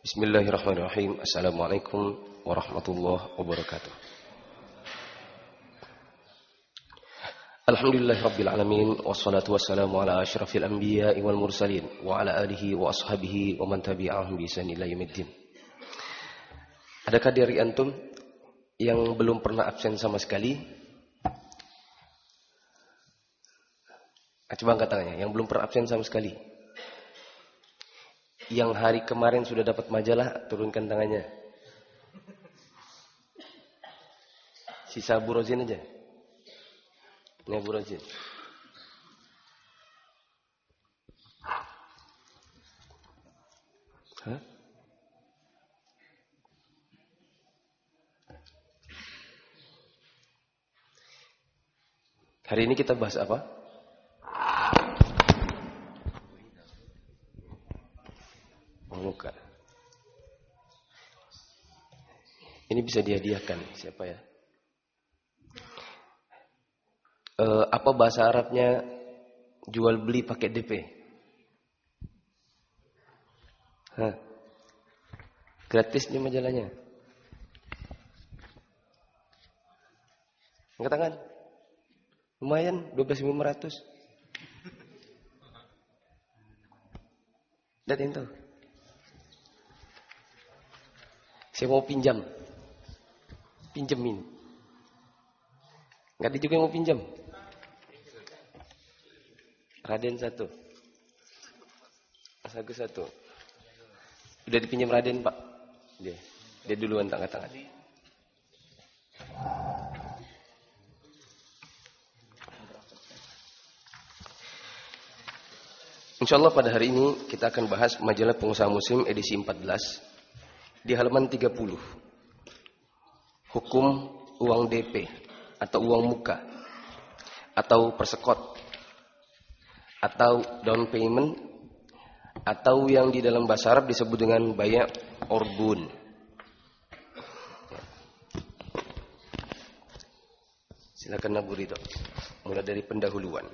Bismillahirrahmanirrahim. Assalamualaikum warahmatullahi wabarakatuh. Alhamdulillahirabbil alamin wassalatu wassalamu ala asyrafil anbiya'i wal mursalin wa ala alihi wa ashabihi wa man tabi'ahum bi ihsan ila yaumiddin. Adakah dari antum yang belum pernah absen sama sekali? Coba angkat tangannya, yang belum pernah absen sama sekali. Yang hari kemarin sudah dapat majalah, turunkan tangannya. Sisa Bu Rozin aja. Ini Bu Rozin. Hah? Hari ini kita bahas apa? Muka. Ini bisa dihadiahkan. Siapa ya? Apa bahasa Arabnya jual beli pakai DP? Hah? Gratis nih majalahnya. Angkat tangan. Lumayan 12.500. Lihat itu. Saya mau pinjemin. Enggak ada juga yang mau pinjam. Raden 1. Sagu 1. Udah dipinjam Raden, Pak. Dia duluan angkat tangan. Insyaallah pada hari ini kita akan bahas majalah Pengusaha Muslim edisi 14. Di halaman 30. Hukum uang DP atau uang muka atau persekot atau down payment atau yang di dalam bahasa Arab disebut dengan bay' orbun. Silakan Abu Ridho. Mulai dari pendahuluan.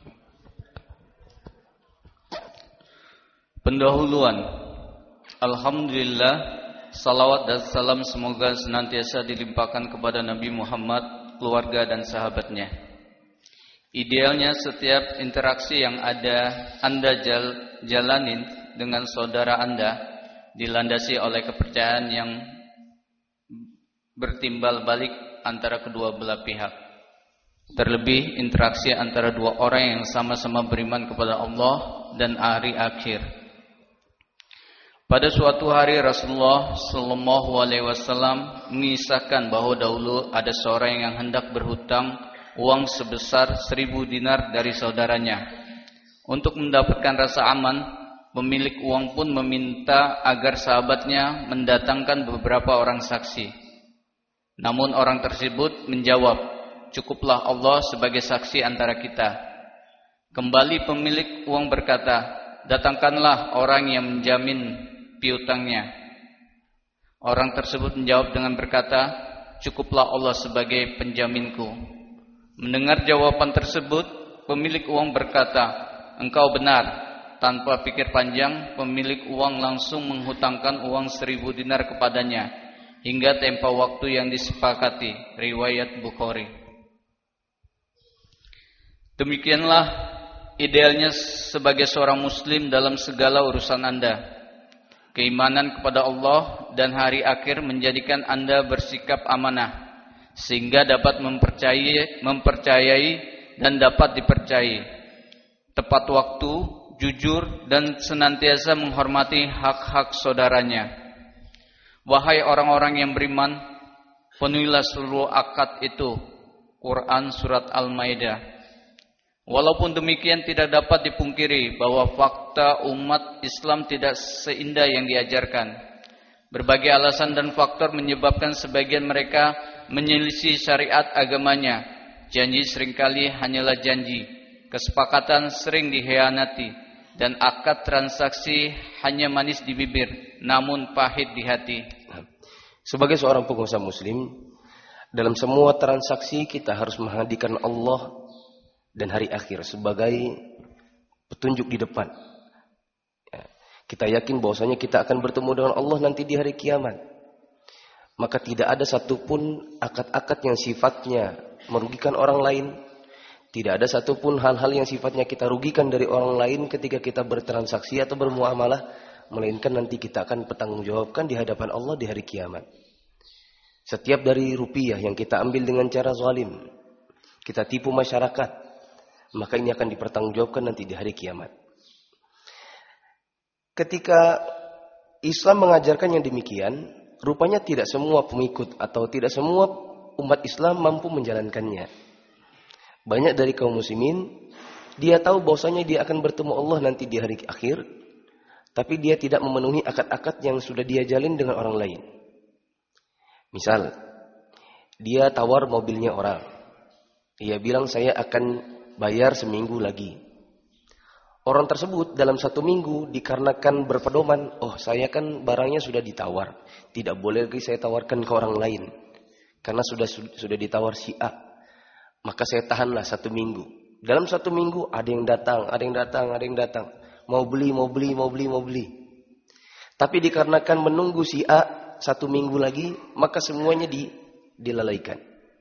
Alhamdulillah. Salawat dan salam semoga senantiasa dilimpahkan kepada Nabi Muhammad, keluarga dan sahabatnya. Idealnya setiap interaksi yang Anda jalanin dengan saudara Anda dilandasi oleh kepercayaan yang bertimbal balik antara kedua belah pihak. Terlebih interaksi antara dua orang yang sama-sama beriman kepada Allah dan hari akhir. Pada suatu hari Rasulullah Sallallahu Alaihi Wasallam mengisahkan bahwa dahulu ada seorang yang hendak berhutang uang sebesar 1.000 dinar dari saudaranya. Untuk mendapatkan rasa aman, pemilik uang pun meminta agar sahabatnya mendatangkan beberapa orang saksi. Namun orang tersebut menjawab, "Cukuplah Allah sebagai saksi antara kita." Kembali pemilik uang berkata, "Datangkanlah orang yang menjamin piutangnya." Orang tersebut menjawab dengan berkata, "Cukuplah Allah sebagai penjaminku." Mendengar jawaban tersebut, pemilik uang berkata, "Engkau benar." Tanpa pikir panjang, pemilik uang langsung menghutangkan uang 1.000 dinar kepadanya hingga tempo waktu yang disepakati. Riwayat Bukhari. Demikianlah idealnya sebagai seorang muslim dalam segala urusan Anda. Keimanan kepada Allah dan hari akhir menjadikan Anda bersikap amanah sehingga dapat mempercayai dan dapat dipercayai. Tepat waktu, jujur dan senantiasa menghormati hak-hak saudaranya. Wahai orang-orang yang beriman, penuhilah seluruh akad itu. Quran Surat Al-Maidah. Walaupun demikian tidak dapat dipungkiri bahwa fakta umat Islam tidak seindah yang diajarkan. Berbagai alasan dan faktor menyebabkan sebagian mereka menyelisih syariat agamanya. Janji seringkali hanyalah janji, kesepakatan sering dikhianati, dan akad transaksi hanya manis di bibir, namun pahit di hati. Sebagai seorang pengusaha muslim, dalam semua transaksi kita harus menghadirkan Allah dan hari akhir sebagai petunjuk di depan. Kita yakin bahwasanya kita akan bertemu dengan Allah nanti di hari kiamat. Maka tidak ada satupun akad-akad yang sifatnya merugikan orang lain. Tidak ada satupun hal-hal yang sifatnya kita rugikan dari orang lain ketika kita bertransaksi atau bermuamalah. Melainkan nanti kita akan bertanggungjawabkan di hadapan Allah di hari kiamat. Setiap dari rupiah yang kita ambil dengan cara zalim, kita tipu masyarakat, maka ini akan dipertanggungjawabkan nanti di hari kiamat. Ketika Islam mengajarkan yang demikian, rupanya tidak semua pengikut atau tidak semua umat Islam mampu menjalankannya. Banyak dari kaum muslimin, dia tahu bahwasanya dia akan bertemu Allah nanti di hari akhir, tapi dia tidak memenuhi akad-akad yang sudah dia jalin dengan orang lain. Misal, dia tawar mobilnya orang. Dia bilang saya akan bayar seminggu lagi. Orang tersebut dalam 1 minggu dikarenakan berpedoman, oh saya kan barangnya sudah ditawar, tidak boleh lagi saya tawarkan ke orang lain, karena sudah ditawar si A, maka saya tahanlah 1 minggu. Dalam 1 minggu ada yang datang, mau beli. Tapi dikarenakan menunggu si A 1 minggu lagi, maka semuanya dilalaikan.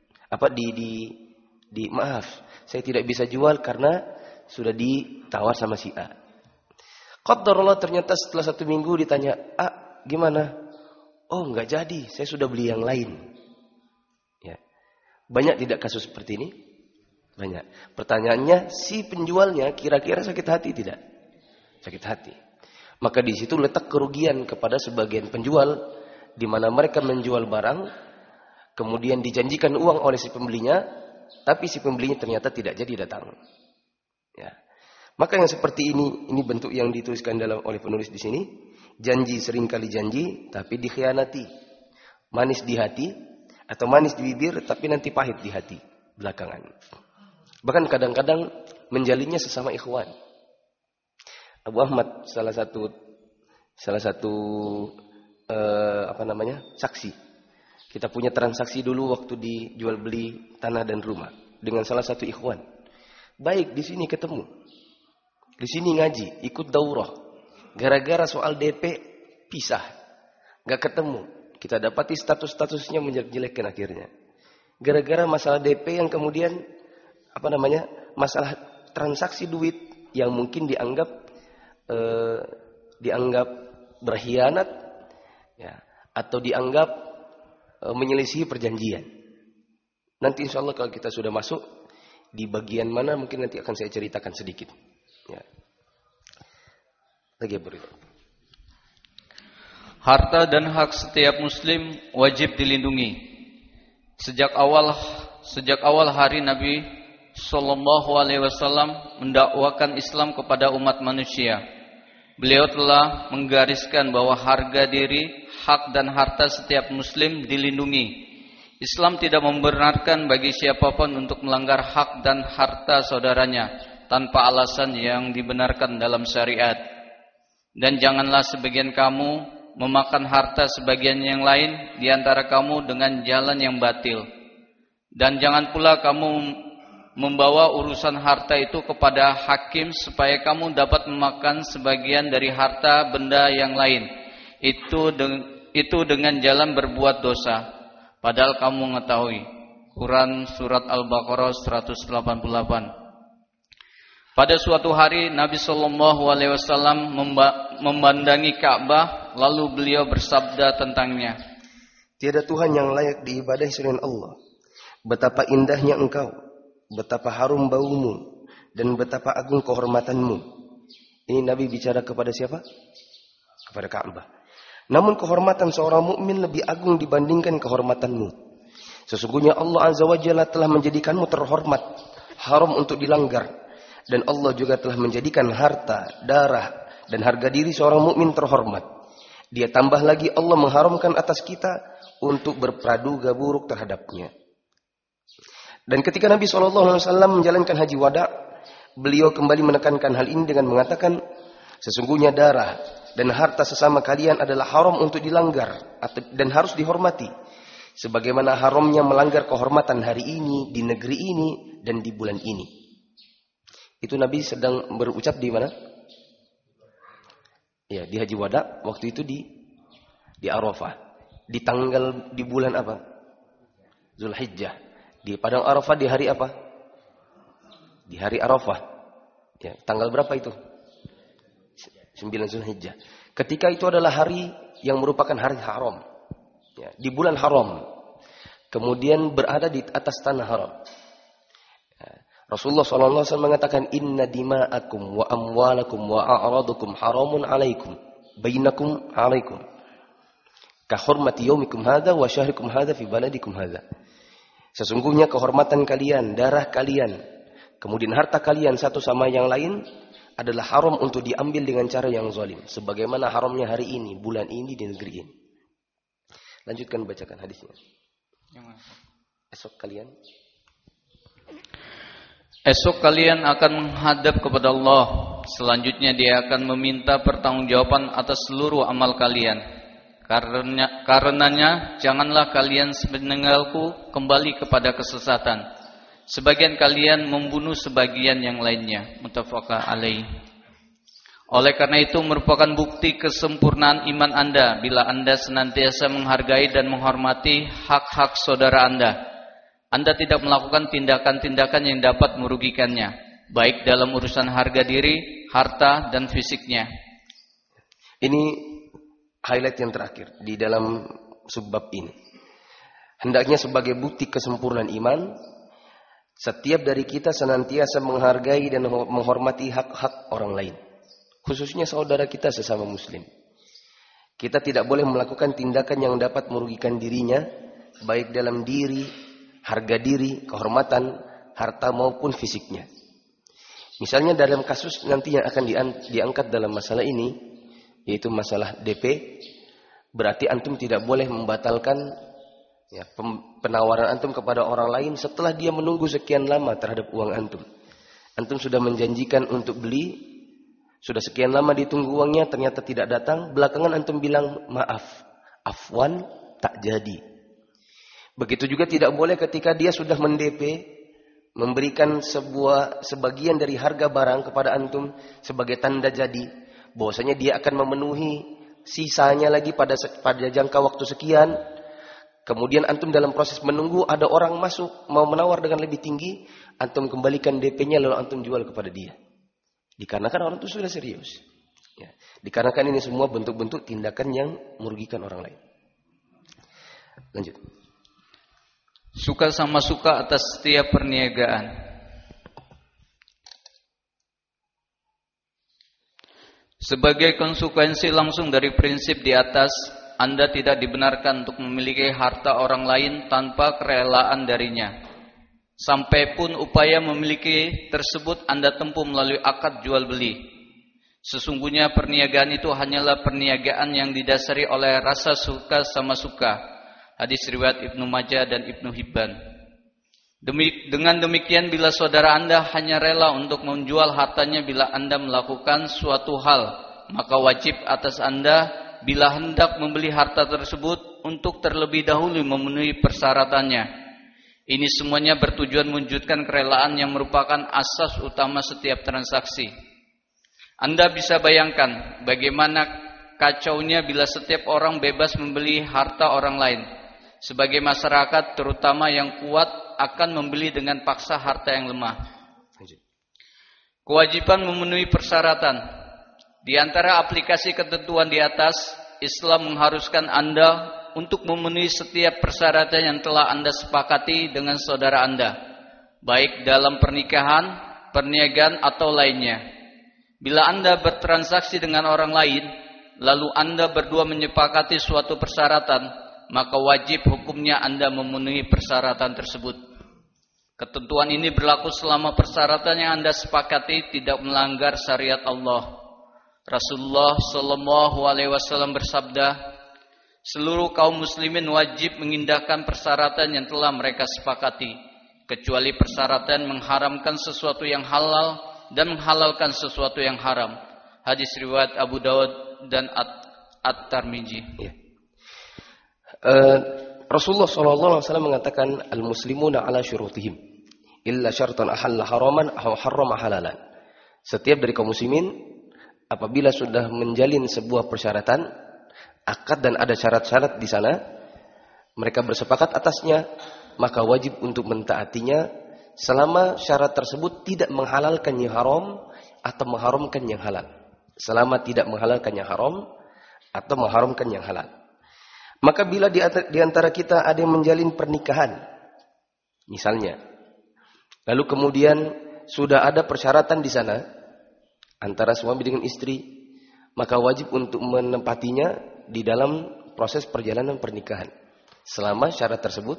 Maaf, saya tidak bisa jual karena sudah ditawar sama si A. Qadarullah ternyata setelah 1 minggu ditanya, A gimana? Oh enggak jadi, saya sudah beli yang lain. Ya. Banyak tidak kasus seperti ini? Banyak. Pertanyaannya, si penjualnya kira-kira sakit hati tidak? Sakit hati. Maka di situ letak kerugian kepada sebagian penjual, di mana mereka menjual barang, kemudian dijanjikan uang oleh si pembelinya, tapi si pembelinya ternyata tidak jadi datang. Ya. Maka yang seperti ini bentuk yang dituliskan oleh penulis di sini. Janji seringkali janji, tapi dikhianati. Manis di hati atau manis di bibir, tapi nanti pahit di hati belakangan. Bahkan kadang-kadang menjalinnya sesama ikhwan. Abu Ahmad salah satu saksi. Kita punya transaksi dulu waktu dijual beli tanah dan rumah dengan salah satu ikhwan. Baik, di sini ketemu. Di sini ngaji, ikut daurah. Gara-gara soal DP pisah. Gak ketemu. Kita dapati status-statusnya menjelek-jelekkan akhirnya. Gara-gara masalah DP yang kemudian masalah transaksi duit yang mungkin dianggap berkhianat, ya, atau dianggap menyelisihi perjanjian. Nanti insya Allah kalau kita sudah masuk di bagian mana mungkin nanti akan saya ceritakan sedikit. Ya. Lagi beri. Harta dan hak setiap muslim wajib dilindungi. Sejak awal hari Nabi Sallallahu Alaihi Wasallam mendakwakan Islam kepada umat manusia. Beliau telah menggariskan bahwa harga diri, hak dan harta setiap muslim dilindungi. Islam tidak membenarkan bagi siapapun untuk melanggar hak dan harta saudaranya tanpa alasan yang dibenarkan dalam syariat. Dan janganlah sebagian kamu memakan harta sebagian yang lain di antara kamu dengan jalan yang batil. Dan jangan pula kamu membawa urusan harta itu kepada hakim supaya kamu dapat memakan sebagian dari harta benda yang lain. Itu dengan jalan berbuat dosa. Padahal kamu mengetahui. Quran Surat Al-Baqarah 188. Pada suatu hari Nabi Sallallahu Alaihi Wasallam memandangi Ka'bah, lalu beliau bersabda tentangnya. Tiada Tuhan yang layak diibadahi selain Allah. Betapa indahnya engkau, betapa harum baumu, dan betapa agung kehormatanmu. Ini Nabi bicara kepada siapa? Kepada Ka'bah. Namun kehormatan seorang mukmin lebih agung dibandingkan kehormatanmu. Sesungguhnya Allah Azza wa Jalla telah menjadikanmu terhormat, haram untuk dilanggar. Dan Allah juga telah menjadikan harta, darah, dan harga diri seorang mukmin terhormat. Dia tambah lagi Allah mengharamkan atas kita untuk berpraduga buruk terhadapnya. Dan ketika Nabi SAW menjalankan haji wada, beliau kembali menekankan hal ini dengan mengatakan, sesungguhnya darah dan harta sesama kalian adalah haram untuk dilanggar dan harus dihormati. Sebagaimana haramnya melanggar kehormatan hari ini, di negeri ini, dan di bulan ini. Itu Nabi sedang berucap di mana? Ya, di Haji Wada waktu itu di Arafah. Di bulan apa? Zulhijjah. Di padang Arafah di hari apa? Di hari Arafah. Ya, tanggal berapa itu? 9 Zulhijjah. Ketika itu adalah hari yang merupakan hari haram. Ya, di bulan haram. Kemudian berada di atas tanah haram. Rasulullah SAW mengatakan, Inna dima'akum wa amwalakum wa a'radukum haramun alaikum. Bainakum alaikum. Kahormati yaumikum hadha wa syahrikum hadha fi baladikum hadha. Sesungguhnya kehormatan kalian, darah kalian, kemudian harta kalian satu sama yang lain adalah haram untuk diambil dengan cara yang zalim. Sebagaimana haramnya hari ini, bulan ini, di negeri ini. Lanjutkan bacakan hadisnya. Esok kalian akan menghadap kepada Allah. Selanjutnya dia akan meminta pertanggungjawaban atas seluruh amal kalian. Karenanya janganlah kalian sepeninggalku kembali kepada kesesatan. Sebagian kalian membunuh sebagian yang lainnya. Muttafaqun alaih. Oleh karena itu merupakan bukti kesempurnaan iman Anda bila Anda senantiasa menghargai dan menghormati hak-hak saudara Anda. Anda tidak melakukan tindakan-tindakan yang dapat merugikannya, baik dalam urusan harga diri, harta, dan fisiknya. Ini highlight yang terakhir di dalam subbab ini. Hendaknya sebagai bukti kesempurnaan iman, setiap dari kita senantiasa menghargai dan menghormati hak-hak orang lain. Khususnya saudara kita sesama muslim. Kita tidak boleh melakukan tindakan yang dapat merugikan dirinya, baik dalam diri, harga diri, kehormatan, harta maupun fisiknya. Misalnya dalam kasus nanti yang akan diangkat dalam masalah ini, yaitu masalah DP, berarti antum tidak boleh membatalkan ya, penawaran antum kepada orang lain setelah dia menunggu sekian lama terhadap uang antum. Antum sudah menjanjikan untuk beli, sudah sekian lama ditunggu uangnya, ternyata tidak datang, belakangan antum bilang maaf, afwan, tak jadi. Begitu juga tidak boleh ketika dia sudah mendp, memberikan sebagian dari harga barang kepada antum sebagai tanda jadi, bahwasanya dia akan memenuhi sisanya lagi pada jangka waktu sekian. Kemudian antum dalam proses menunggu ada orang masuk mau menawar dengan lebih tinggi, antum kembalikan DP-nya lalu antum jual kepada dia. Dikarenakan orang itu sudah serius. Ya. Dikarenakan ini semua bentuk-bentuk tindakan yang merugikan orang lain. Lanjut. Suka sama suka atas setiap perniagaan. Sebagai konsekuensi langsung dari prinsip di atas, Anda tidak dibenarkan untuk memiliki harta orang lain tanpa kerelaan darinya. Sampai pun upaya memiliki tersebut Anda tempuh melalui akad jual beli. Sesungguhnya perniagaan itu hanyalah perniagaan yang didasari oleh rasa suka sama suka. Hadis riwayat Ibnu Majah dan Ibnu Hibban. Dengan demikian bila saudara Anda hanya rela untuk menjual hartanya bila Anda melakukan suatu hal, maka wajib atas Anda bila hendak membeli harta tersebut untuk terlebih dahulu memenuhi persyaratannya. Ini semuanya bertujuan mewujudkan kerelaan yang merupakan asas utama setiap transaksi. Anda bisa bayangkan bagaimana kacaunya bila setiap orang bebas membeli harta orang lain. Sebagai masyarakat terutama yang kuat akan membeli dengan paksa harta yang lemah. Kewajiban memenuhi persyaratan. Di antara aplikasi ketentuan di atas, Islam mengharuskan Anda untuk memenuhi setiap persyaratan yang telah Anda sepakati dengan saudara Anda, baik dalam pernikahan, perniagaan atau lainnya. Bila Anda bertransaksi dengan orang lain, lalu Anda berdua menyepakati suatu persyaratan, maka wajib hukumnya Anda memenuhi persyaratan tersebut. Ketentuan ini berlaku selama persyaratan yang Anda sepakati tidak melanggar syariat Allah. Rasulullah SAW bersabda, seluruh kaum muslimin wajib mengindahkan persyaratan yang telah mereka sepakati, kecuali persyaratan mengharamkan sesuatu yang halal dan menghalalkan sesuatu yang haram. Hadis riwayat Abu Dawud dan At-Tirmidzi. Ya. Rasulullah SAW mengatakan, al-muslimuna ala syurutihim, illa syartan ahalla haraman aw harrama halalan. Setiap dari kaum muslimin apabila sudah menjalin sebuah persyaratan, akad dan ada syarat-syarat di sana, mereka bersepakat atasnya, maka wajib untuk mentaatinya selama syarat tersebut tidak menghalalkan yang haram atau mengharamkan yang halal. Selama tidak menghalalkan yang haram atau mengharamkan yang halal. Maka bila di antara kita ada yang menjalin pernikahan, misalnya, lalu kemudian sudah ada persyaratan di sana antara suami dengan istri, maka wajib untuk menempatinya di dalam proses perjalanan pernikahan. Selama syarat tersebut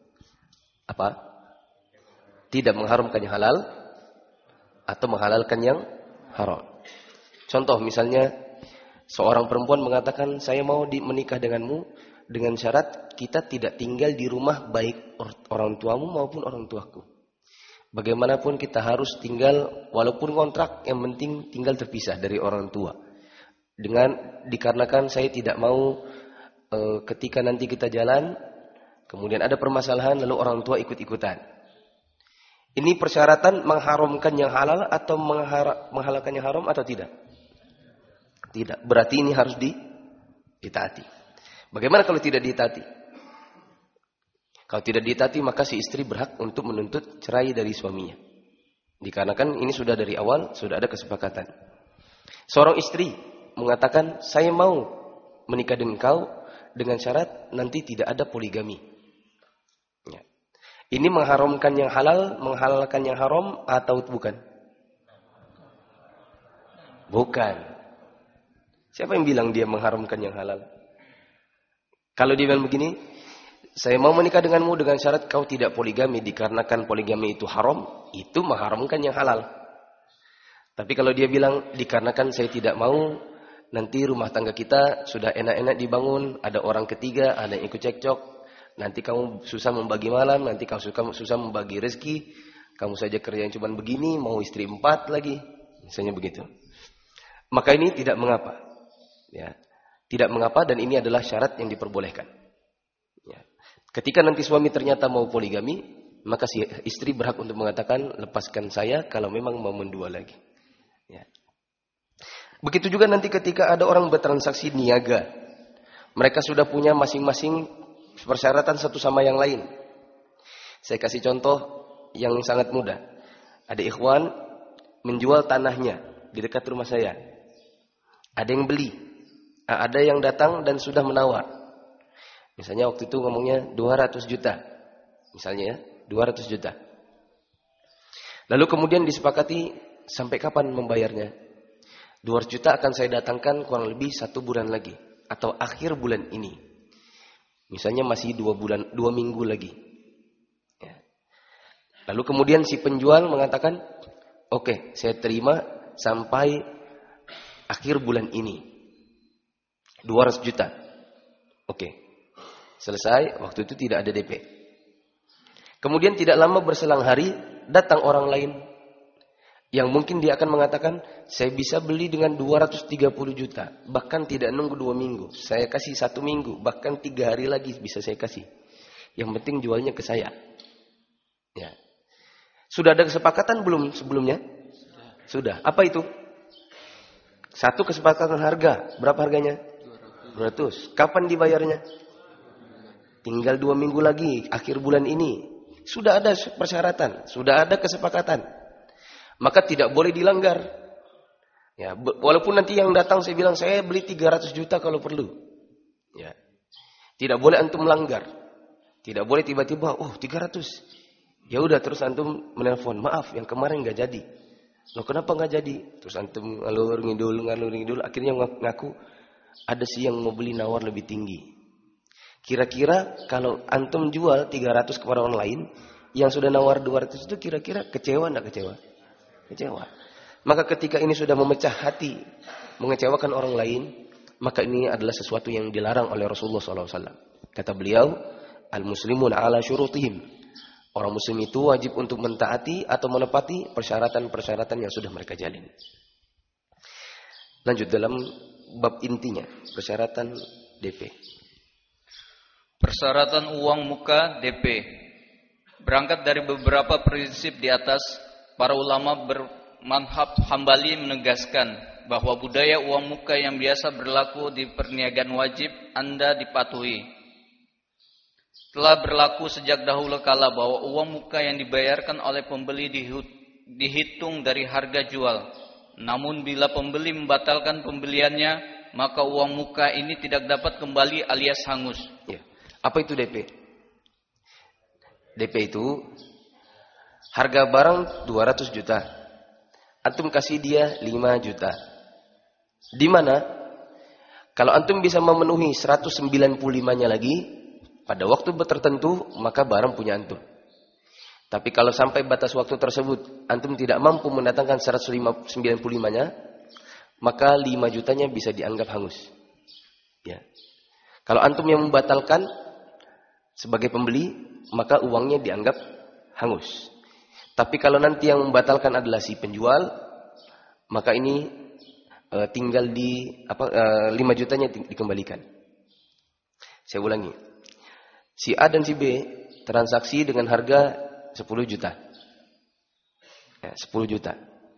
tidak mengharamkan yang halal atau menghalalkan yang haram. Contoh misalnya seorang perempuan mengatakan, saya mau menikah denganmu dengan syarat kita tidak tinggal di rumah baik orang tuamu maupun orang tuaku. Bagaimanapun kita harus tinggal walaupun kontrak, yang penting tinggal terpisah dari orang tua. Dikarenakan saya tidak mau ketika nanti kita jalan, kemudian ada permasalahan lalu orang tua ikut-ikutan. Ini persyaratan mengharamkan yang halal atau menghalalkan yang haram atau tidak? Tidak. Berarti ini harus ditaati. Bagaimana kalau tidak ditaati? Kalau tidak ditaati maka si istri berhak untuk menuntut cerai dari suaminya. Dikarenakan ini sudah dari awal sudah ada kesepakatan. Seorang istri mengatakan, saya mau menikah dengan kau dengan syarat nanti tidak ada poligami. Ya. Ini mengharamkan yang halal, menghalalkan yang haram atau bukan? Bukan. Siapa yang bilang dia mengharamkan yang halal? Kalau dia bilang begini, saya mau menikah denganmu dengan syarat kau tidak poligami, dikarenakan poligami itu haram, itu mengharamkan yang halal. Tapi kalau dia bilang, dikarenakan saya tidak mau, nanti rumah tangga kita sudah enak-enak dibangun, ada orang ketiga, ada yang ikut cekcok, nanti kamu susah membagi malam, nanti kamu susah membagi rezeki, kamu saja kerja yang cuma begini, mau istri 4 lagi, misalnya begitu. Maka ini tidak mengapa. Ya. Tidak mengapa dan ini adalah syarat yang diperbolehkan. Ya. Ketika nanti suami ternyata mau poligami, maka si istri berhak untuk mengatakan, lepaskan saya kalau memang mau mendua lagi. Ya. Begitu juga nanti ketika ada orang bertransaksi niaga. Mereka sudah punya masing-masing persyaratan satu sama yang lain. Saya kasih contoh yang sangat mudah. Ada ikhwan menjual tanahnya di dekat rumah saya. Ada yang beli. Ada yang datang dan sudah menawar. Misalnya waktu itu ngomongnya 200 juta. Misalnya ya, 200 juta. Lalu kemudian disepakati sampai kapan membayarnya. 200 juta akan saya datangkan kurang lebih 1 bulan lagi. Atau akhir bulan ini. Misalnya masih 2 minggu lagi. Ya. Lalu kemudian si penjual mengatakan, oke, saya terima sampai akhir bulan ini. 200 juta. Oke. Selesai, waktu itu tidak ada DP. Kemudian tidak lama berselang hari, datang orang lain. Yang mungkin dia akan mengatakan, saya bisa beli dengan 230 juta. Bahkan tidak nunggu 2 minggu. Saya kasih 1 minggu. Bahkan 3 hari lagi bisa saya kasih. Yang penting jualnya ke saya. Ya. Sudah ada kesepakatan belum sebelumnya? Sudah. Apa itu? Satu kesepakatan harga. Berapa harganya? 200. Kapan dibayarnya? Tinggal 2 minggu lagi. Akhir bulan ini. Sudah ada persyaratan. Sudah ada kesepakatan. Maka tidak boleh dilanggar. Ya, walaupun nanti yang datang saya bilang saya beli 300 juta kalau perlu. Ya. Tidak boleh antum melanggar. Tidak boleh tiba-tiba 300. Ya udah terus antum menelpon, maaf yang kemarin enggak jadi. Loh kenapa enggak jadi? Terus antum ngalur ngidul, akhirnya ngaku ada sih yang mau beli nawar lebih tinggi. Kira-kira kalau antum jual 300 kepada orang lain, yang sudah nawar 200 itu kira-kira kecewa enggak kecewa? Kecewa. Maka ketika ini sudah memecah hati, mengecewakan orang lain, maka ini adalah sesuatu yang dilarang oleh Rasulullah SAW. Kata beliau, al-muslimun ala syurutihim. Orang muslim itu wajib untuk mentaati atau menepati persyaratan-persyaratan yang sudah mereka jalin. Lanjut dalam bab intinya, persyaratan DP. Persyaratan uang muka DP. Berangkat dari beberapa prinsip di atas, para ulama bermanhab Hambali menegaskan bahwa budaya uang muka yang biasa berlaku di perniagaan wajib Anda dipatuhi. Telah berlaku sejak dahulu kala bahwa uang muka yang dibayarkan oleh pembeli dihitung dari harga jual. Namun bila pembeli membatalkan pembeliannya, maka uang muka ini tidak dapat kembali alias hangus. Ya. Apa itu DP? DP itu harga barang 200 juta. Antum kasih dia 5 juta. Di mana? Kalau antum bisa memenuhi 195-nya lagi pada waktu tertentu, maka barang punya antum. Tapi kalau sampai batas waktu tersebut antum tidak mampu mendatangkan 195-nya, maka 5 jutanya bisa dianggap hangus. Ya. Kalau antum yang membatalkan sebagai pembeli, maka uangnya dianggap hangus. Tapi kalau nanti yang membatalkan adalah si penjual, maka ini tinggal 5 jutanya dikembalikan. Saya ulangi. Si A dan si B transaksi dengan harga 10 juta. Ya, 10 juta.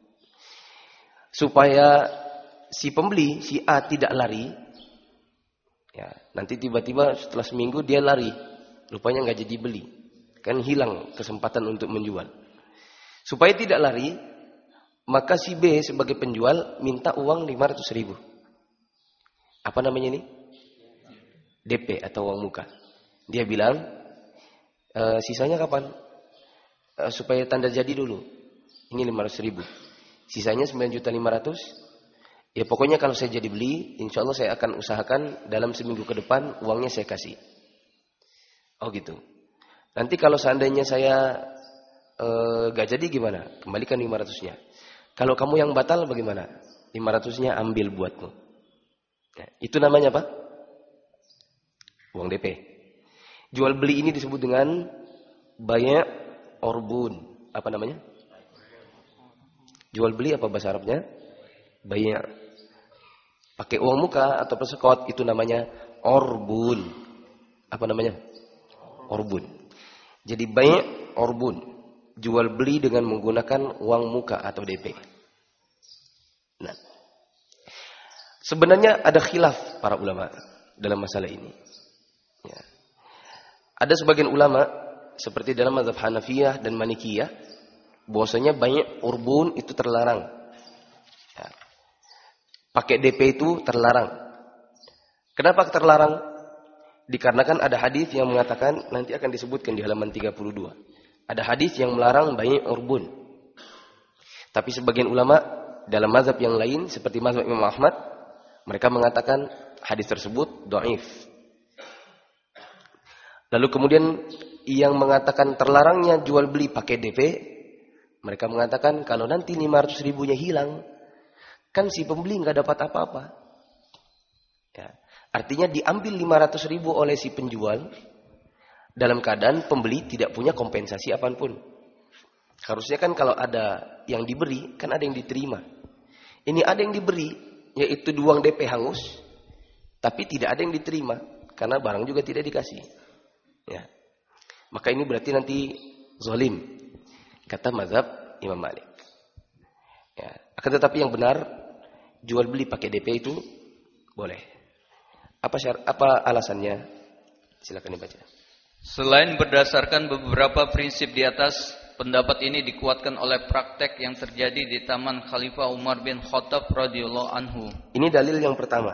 Supaya si pembeli, si A tidak lari, ya, nanti tiba-tiba setelah seminggu dia lari, rupanya nggak jadi beli, kan hilang kesempatan untuk menjual. Supaya tidak lari, maka si B sebagai penjual minta uang 500.000. Apa namanya ini? DP atau uang muka. Dia bilang, sisanya kapan? Supaya tanda jadi dulu. Ini 500.000. Sisanya 9.500.000. Ya pokoknya kalau saya jadi beli, insya Allah saya akan usahakan dalam seminggu ke depan uangnya saya kasih. Oh gitu. Nanti kalau seandainya saya gak jadi gimana? Kembalikan 500-nya. Kalau kamu yang batal bagaimana? 500-nya ambil buatmu. Nah, itu namanya apa? Uang DP. Jual beli ini disebut dengan bay' orbun. Apa namanya? Jual beli apa bahasa Arabnya? Bay'. Pakai uang muka atau persekot itu namanya orbun. Apa namanya? Orbun. Jadi bay' orbun. Jual beli dengan menggunakan uang muka atau DP. Nah, sebenarnya ada khilaf para ulama dalam masalah ini. Ya. Ada sebagian ulama seperti dalam mazhab Hanafiyah dan Malikiyah, bahwasanya banyak urbun itu terlarang. Ya. Pakai DP itu terlarang. Kenapa terlarang? Dikarenakan ada hadis yang mengatakan, nanti akan disebutkan di halaman 32. Ada hadis yang melarang banyak urbun. Tapi sebagian ulama dalam mazhab yang lain seperti mazhab Imam Ahmad, mereka mengatakan hadis tersebut dhaif. Lalu kemudian yang mengatakan terlarangnya jual beli pakai DP, mereka mengatakan kalau nanti 500.000-nya hilang, kan si pembeli nggak dapat apa-apa. Ya. Artinya diambil 500.000 oleh si penjual, dalam keadaan pembeli tidak punya kompensasi apapun. Harusnya kan kalau ada yang diberi, kan ada yang diterima. Ini ada yang diberi, yaitu uang DP hangus, tapi tidak ada yang diterima, karena barang juga tidak dikasih. Ya. Maka ini berarti nanti zalim, kata mazhab Imam Malik. Ya. Akan tetapi yang benar, jual beli pakai DP itu boleh. Apa alasannya? Silakan dibaca. Selain berdasarkan beberapa prinsip di atas, pendapat ini dikuatkan oleh praktek yang terjadi di Taman Khalifah Umar bin Khattab radhiyallahu anhu. Ini dalil yang pertama.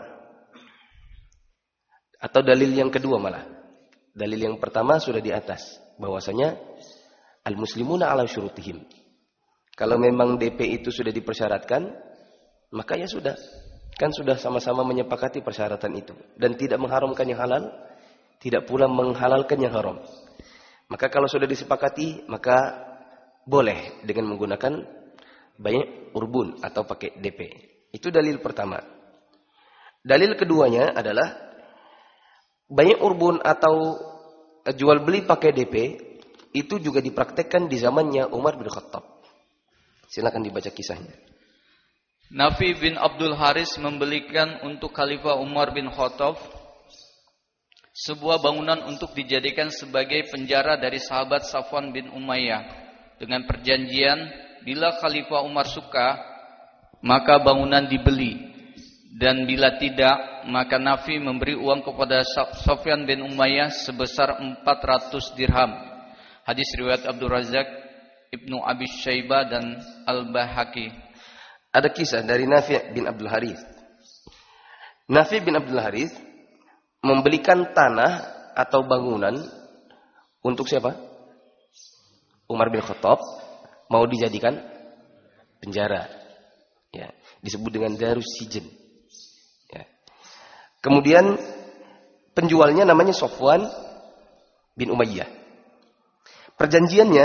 Atau dalil yang kedua malah. Dalil yang pertama sudah di atas, bahwasanya al-muslimuna ala syurutihim. Kalau memang DP itu sudah dipersyaratkan, maka ya sudah. Kan sudah sama-sama menyepakati persyaratan itu dan tidak mengharamkan yang halal, tidak pula menghalalkan yang haram. Maka kalau sudah disepakati, maka boleh dengan menggunakan banyak urbun atau pakai DP. Itu dalil pertama. Dalil keduanya adalah banyak urbun atau jual beli pakai DP itu juga dipraktekkan di zamannya Umar bin Khattab. Silakan dibaca kisahnya. Nafi bin Abdul Haris membelikan untuk Khalifah Umar bin Khattab sebuah bangunan untuk dijadikan sebagai penjara dari sahabat Safwan bin Umayyah dengan perjanjian bila Khalifah Umar suka maka bangunan dibeli. Dan bila tidak, maka Nafi memberi uang kepada Sofyan bin Umayyah sebesar 400 dirham. Hadis riwayat Abdul Razak, Ibnu Abi Syaibah dan Al-Bahaqi. Ada kisah dari Nafi' bin Abdul Harith. Nafi' bin Abdul Harith membelikan tanah atau bangunan untuk siapa? Umar bin Khattab, mau dijadikan penjara. Ya, disebut dengan Darus Sijen. Ya. Kemudian penjualnya namanya Sofwan bin Umayyah. Perjanjiannya,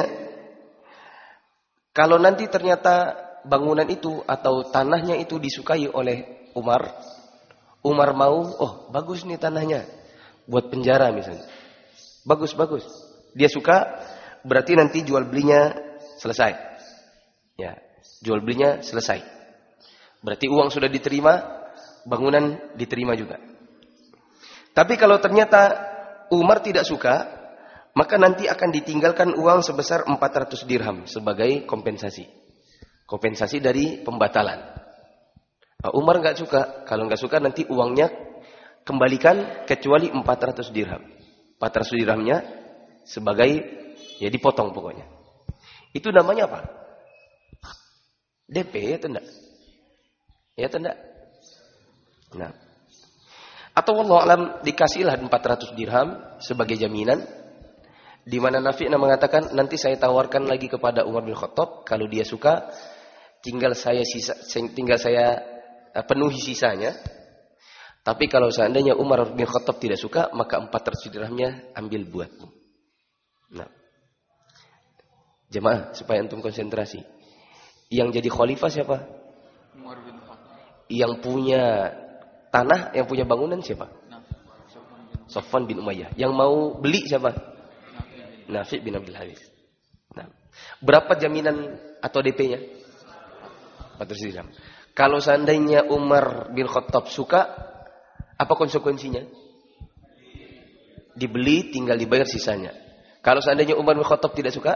kalau nanti ternyata bangunan itu atau tanahnya itu disukai oleh Umar, Umar mau, oh bagus nih tanahnya, buat penjara misalnya. Bagus. Dia suka, berarti nanti jual belinya selesai. Ya, jual belinya selesai. Berarti uang sudah diterima, bangunan diterima juga. Tapi kalau ternyata Umar tidak suka, maka nanti akan ditinggalkan uang sebesar 400 dirham sebagai kompensasi. Kompensasi dari pembatalan. Umar nggak suka. Kalau nggak suka nanti uangnya kembalikan kecuali 400 dirham. 400 dirhamnya sebagai, ya dipotong pokoknya. Itu namanya apa? DP ya tanda. Ya tanda. Nah. Atau wallahu alam dikasihlah 400 dirham sebagai jaminan, di mana Nafi' mengatakan nanti saya tawarkan lagi kepada Umar bin Khattab, kalau dia suka tinggal saya penuhi sisanya. Tapi kalau seandainya Umar bin Khattab tidak suka, maka 400 dirhamnya ambil buatmu. Nah, jemaah supaya antum konsentrasi. Yang jadi khalifah siapa? Umar bin Khattab. Yang punya tanah, yang punya bangunan siapa? Sofwan bin Umayyah. Yang mau beli siapa? Nafi' bin Abdul Harith. Nah, berapa jaminan atau DP-nya? 400 dirham. Kalau seandainya Umar bin Khattab suka, apa konsekuensinya? Dibeli, tinggal dibayar sisanya. Kalau seandainya Umar bin Khattab tidak suka,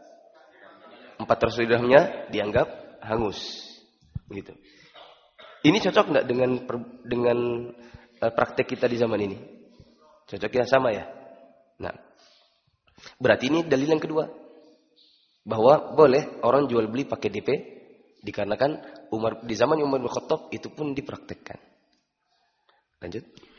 400 dirhamnya dianggap hangus. Gitu. Ini cocok nggak dengan praktek kita di zaman ini? Cocoknya sama ya? Nah, berarti ini dalil yang kedua. Bahwa boleh orang jual beli pakai DP, dikarenakan di zaman Umar bin Khattab itu pun dipraktekkan. Lanjut.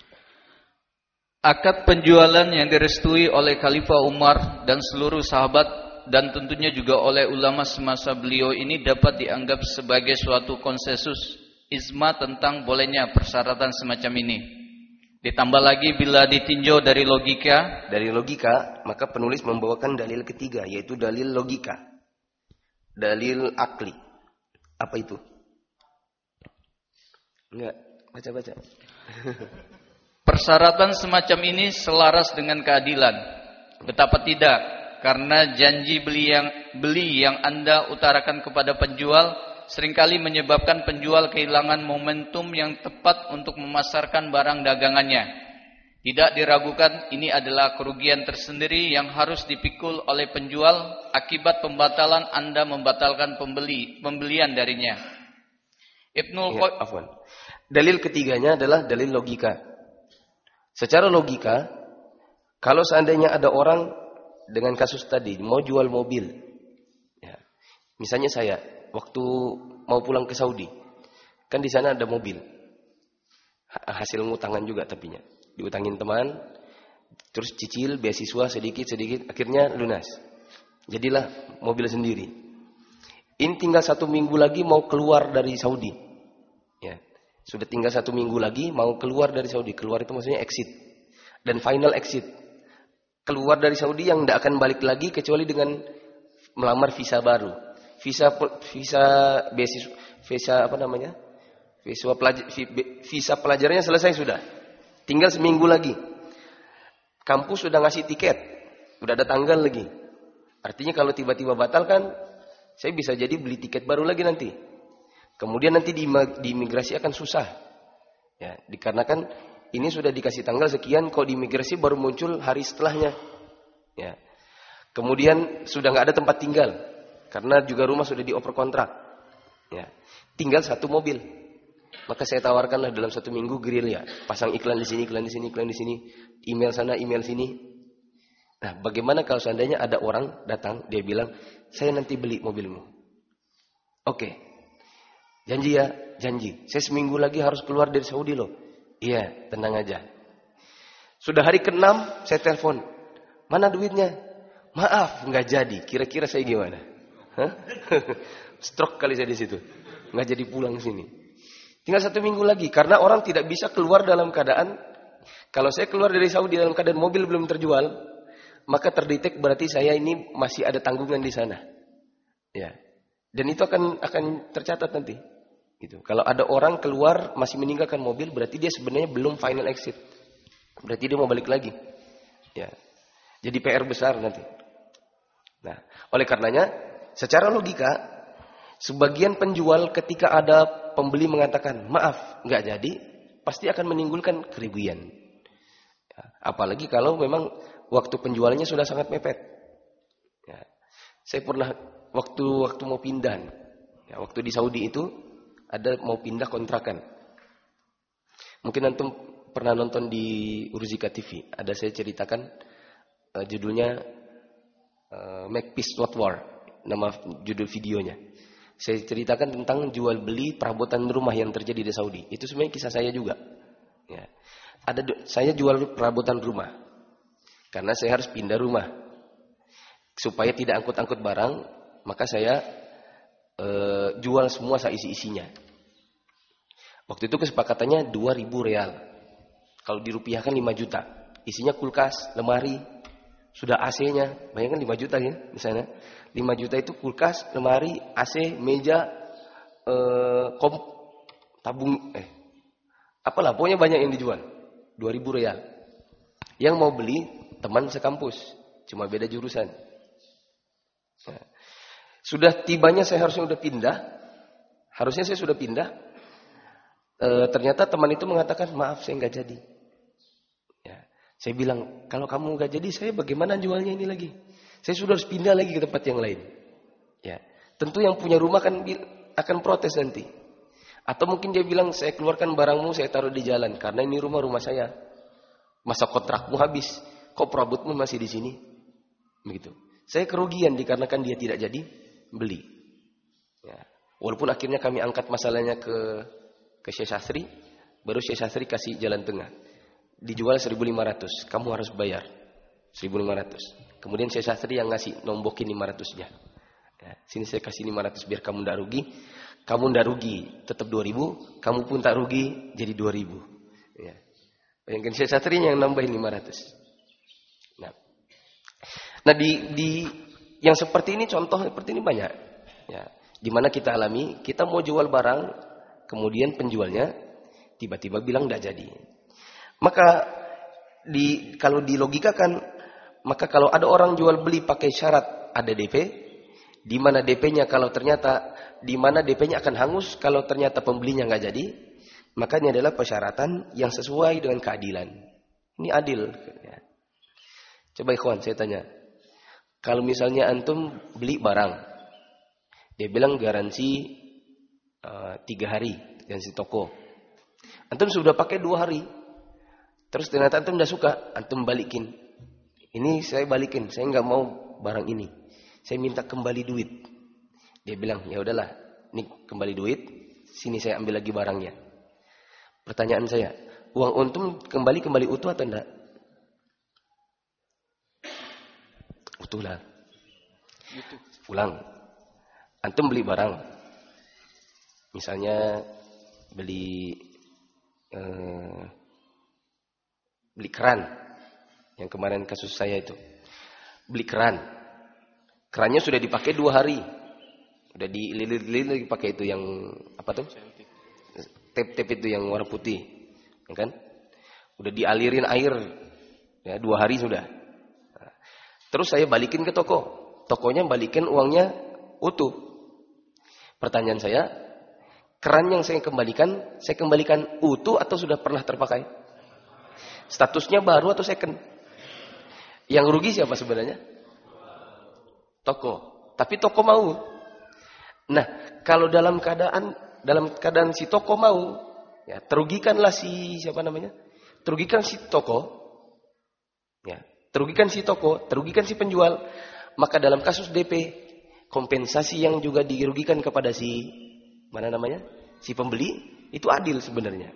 Akad penjualan yang direstui oleh Khalifah Umar dan seluruh sahabat dan tentunya juga oleh ulama semasa beliau ini dapat dianggap sebagai suatu konsensus ijma tentang bolehnya persyaratan semacam ini. Ditambah lagi bila ditinjau dari logika. Dari logika, maka penulis membawakan dalil ketiga, yaitu dalil logika. Dalil akli. Apa itu? Enggak, baca-baca. Persyaratan semacam ini selaras dengan keadilan. Betapa tidak, karena janji beli yang Anda utarakan kepada penjual seringkali menyebabkan penjual kehilangan momentum yang tepat untuk memasarkan barang dagangannya. Tidak diragukan ini adalah kerugian tersendiri yang harus dipikul oleh penjual akibat pembatalan Anda membatalkan pembelian darinya. Dalil ketiganya adalah dalil logika. Secara logika, kalau seandainya ada orang dengan kasus tadi mau jual mobil, ya, misalnya saya waktu mau pulang ke Saudi, kan di sana ada mobil, hasil ngutangan juga tapinya, diutangin teman, terus cicil beasiswa sedikit, akhirnya lunas, jadilah mobil sendiri. Ini tinggal 1 minggu lagi mau keluar dari Saudi, ya, sudah tinggal 1 minggu lagi mau keluar dari Saudi. Keluar itu maksudnya exit dan final exit. Keluar dari Saudi yang tidak akan balik lagi kecuali dengan melamar visa baru. Visa beasiswa, visa pelajarnya selesai sudah. Tinggal seminggu lagi. Kampus sudah ngasih tiket, sudah ada tanggal lagi. Artinya kalau tiba-tiba batal kan, saya bisa jadi beli tiket baru lagi nanti. Kemudian nanti di imigrasi akan susah. Ya, dikarenakan ini sudah dikasih tanggal sekian, kok di imigrasi baru muncul hari setelahnya. Ya. Kemudian sudah nggak ada tempat tinggal, karena juga rumah sudah dioper kontrak. Ya. Tinggal 1 mobil. Maka saya tawarkanlah dalam 1 minggu gerilya, pasang iklan di sini, iklan di sini, iklan di sini, email sana, email sini. Nah, bagaimana kalau seandainya ada orang datang, dia bilang, saya nanti beli mobilmu. Oke. Janji ya, janji. Saya seminggu lagi harus keluar dari Saudi loh. Iya, tenang aja. Sudah hari ke-6, saya telepon. Mana duitnya? Maaf, nggak jadi. Kira-kira saya gimana? Hah? Stroke kali saya di situ. Nggak jadi pulang sini. Tinggal 1 minggu lagi. Karena orang tidak bisa keluar dalam keadaan. Kalau saya keluar dari Saudi dalam keadaan mobil belum terjual, maka terdetek berarti saya ini masih ada tanggungan di sana. Ya. Dan itu akan tercatat nanti. Gitu. Kalau ada orang keluar masih meninggalkan mobil, berarti dia sebenarnya belum final exit. Berarti dia mau balik lagi. Ya. Jadi PR besar nanti. Nah, oleh karenanya, secara logika, sebagian penjual ketika ada pembeli mengatakan, maaf, nggak jadi, pasti akan menimbulkan kerugian. Ya. Apalagi kalau memang waktu penjualannya sudah sangat mepet. Ya. Saya pernah waktu mau pindah, ya, waktu di Saudi itu ada mau pindah kontrakan. Mungkin antum pernah nonton di Urzika TV. Ada saya ceritakan judulnya Make Peace Not War. Nama judul videonya. Saya ceritakan tentang jual beli perabotan rumah yang terjadi di Saudi. Itu sebenarnya kisah saya juga. Ya. Saya jual perabotan rumah. Karena saya harus pindah rumah. Supaya tidak angkut-angkut barang, maka saya jual semua seisi-isinya. Waktu itu kesepakatannya 2.000 real. Kalau dirupiahkan 5 juta. Isinya kulkas, lemari, sudah AC-nya. Bayangkan 5 juta ya, misalnya. 5 juta itu kulkas, lemari, AC, meja, tabung, apalah, pokoknya banyak yang dijual. 2.000 real. Yang mau beli teman sekampus, cuma beda jurusan. Nah, sudah tibanya saya harusnya sudah pindah. Harusnya saya sudah pindah. Ternyata teman itu mengatakan, maaf saya nggak jadi. Ya, saya bilang, kalau kamu nggak jadi, saya bagaimana jualnya ini lagi? Saya sudah harus pindah lagi ke tempat yang lain. Ya, tentu yang punya rumah akan protes nanti. Atau mungkin dia bilang, saya keluarkan barangmu, saya taruh di jalan, karena ini rumah saya. Masa kontrakmu habis, kok perabotmu masih di sini? Begitu. Saya kerugian dikarenakan dia tidak jadi beli. Ya. Walaupun akhirnya kami angkat masalahnya ke Syekh Sastri, baru Syekh Sastri kasih jalan tengah. Dijual 1.500, kamu harus bayar 1.500. Kemudian Syekh Sastri yang ngasih nombokin 500-nya. Ya, sini saya kasih 500 biar kamu tidak rugi. Kamu tidak rugi, tetap 2.000. Kamu pun tak rugi, jadi 2.000. Ya. Bayangkan Syekh Sastri yang nambahin 500. Nah, di yang seperti ini, contoh seperti ini banyak. Ya, di mana kita alami, kita mau jual barang, kemudian penjualnya tiba-tiba bilang tidak jadi. Maka kalau dilogikakan, maka kalau ada orang jual beli pakai syarat ada DP, di mana DP-nya akan hangus kalau ternyata pembelinya nggak jadi, maka ini adalah persyaratan yang sesuai dengan keadilan. Ini adil. Ya. Coba ikhwan, saya tanya. Kalau misalnya antum beli barang, dia bilang garansi 3 hari, garansi toko. Antum sudah pakai 2 hari, terus ternyata antum tidak suka, antum balikin. Ini saya balikin, saya nggak mau barang ini. Saya minta kembali duit. Dia bilang, ya udahlah, ini kembali duit, sini saya ambil lagi barangnya. Pertanyaan saya, uang antum kembali utuh atau enggak? Utuhlah. Pulang. Antum beli barang. Misalnya beli keran. Yang kemarin kasus saya itu. Beli keran. Kerannya sudah dipakai 2 hari. Sudah dililit-lilit pakai itu yang apa tuh? Tape itu yang warna putih. Ya kan? Udah dialirin air. Ya, 2 hari sudah. Terus saya balikin ke toko. Tokonya balikin uangnya utuh. Pertanyaan saya, keran yang saya kembalikan utuh atau sudah pernah terpakai? Statusnya baru atau second? Yang rugi siapa sebenarnya? Toko. Tapi toko mau. Nah, kalau dalam keadaan si toko mau, ya terugikanlah si terugikan si toko, ya terugikan si toko, terugikan si penjual. Maka dalam kasus DP, kompensasi yang juga dirugikan kepada si pembeli itu adil sebenarnya.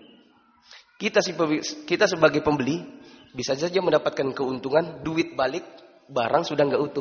Kita sebagai pembeli bisa saja mendapatkan keuntungan, duit balik, barang sudah nggak utuh.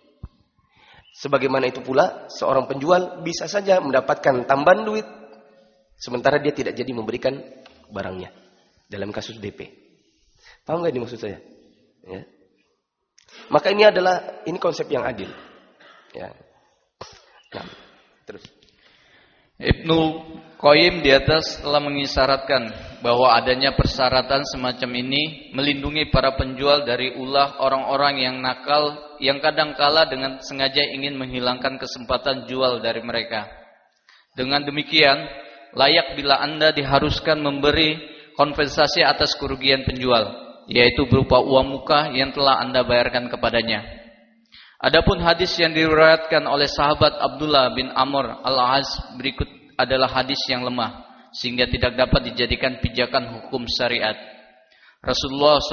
Sebagaimana itu pula seorang penjual bisa saja mendapatkan tambahan duit, sementara dia tidak jadi memberikan barangnya dalam kasus DP. Paham nggak ini maksud saya? Ya. Maka ini konsep yang adil. Ya. Nah, terus. Ibnu Qayyim di atas telah mengisyaratkan bahwa adanya persyaratan semacam ini melindungi para penjual dari ulah orang-orang yang nakal yang kadangkala dengan sengaja ingin menghilangkan kesempatan jual dari mereka. Dengan demikian, layak bila Anda diharuskan memberi kompensasi atas kerugian penjual, yaitu berupa uang muka yang telah Anda bayarkan kepadanya. Adapun hadis yang diriwayatkan oleh sahabat Abdullah bin Amr al-As berikut adalah hadis yang lemah sehingga tidak dapat dijadikan pijakan hukum syariat. Rasulullah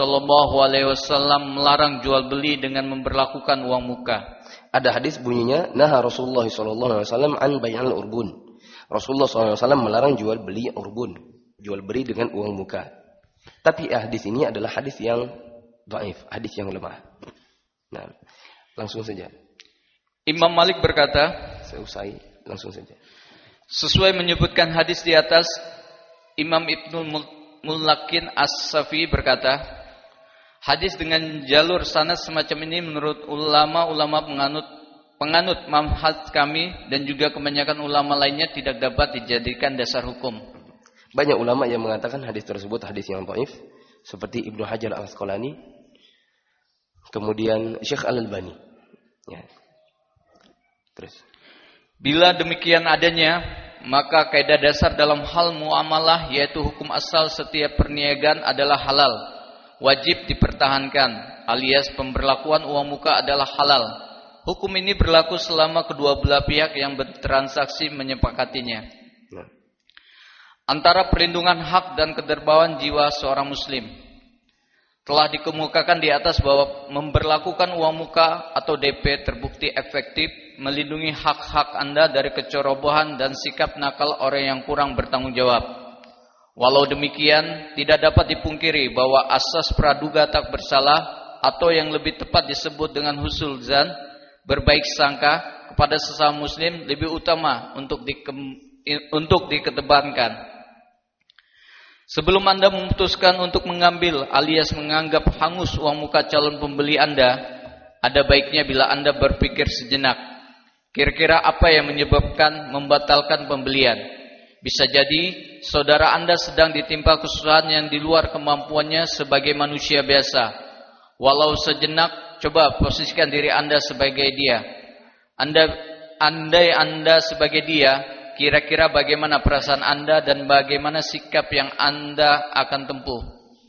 SAW melarang jual beli dengan memberlakukan uang muka. Ada hadis bunyinya, naha Rasulullah SAW an bay'al urbun. Rasulullah SAW melarang jual beli urbun, jual beli dengan uang muka. Tapi hadis ini adalah hadis yang dhaif, hadis yang lemah. Nah, langsung saja. Imam Malik berkata, selesai, langsung saja. Sesuai menyebutkan hadis di atas, Imam Ibnu Mulakin As-Safi berkata, hadis dengan jalur sanad semacam ini menurut ulama-ulama penganut mazhab kami dan juga kebanyakan ulama lainnya tidak dapat dijadikan dasar hukum. Banyak ulama yang mengatakan hadis tersebut hadis yang dhaif, seperti Ibnu Hajar Al-Asqalani, kemudian Syekh Al-Albani. Ya. Terus. Bila demikian adanya, maka kaidah dasar dalam hal muamalah yaitu hukum asal setiap perniagaan adalah halal, wajib dipertahankan, alias pemberlakuan uang muka adalah halal. Hukum ini berlaku selama kedua belah pihak yang bertransaksi menyepakatinya. Antara perlindungan hak dan keterbawaan jiwa seorang muslim. Telah dikemukakan di atas bahwa memberlakukan uang muka atau DP terbukti efektif melindungi hak-hak Anda dari kecerobohan dan sikap nakal orang yang kurang bertanggung jawab. Walau demikian, tidak dapat dipungkiri bahwa asas praduga tak bersalah atau yang lebih tepat disebut dengan husnul dzan, berbaik sangka kepada sesama muslim lebih utama untuk dikedepankan. Sebelum Anda memutuskan untuk mengambil alias menganggap hangus uang muka calon pembeli Anda, ada baiknya bila Anda berpikir sejenak. Kira-kira apa yang menyebabkan membatalkan pembelian? Bisa jadi saudara Anda sedang ditimpa kesusahan yang di luar kemampuannya sebagai manusia biasa. Walau sejenak, coba posisikan diri Anda sebagai dia. Andai Anda sebagai dia, kira-kira bagaimana perasaan Anda dan bagaimana sikap yang Anda akan tempuh?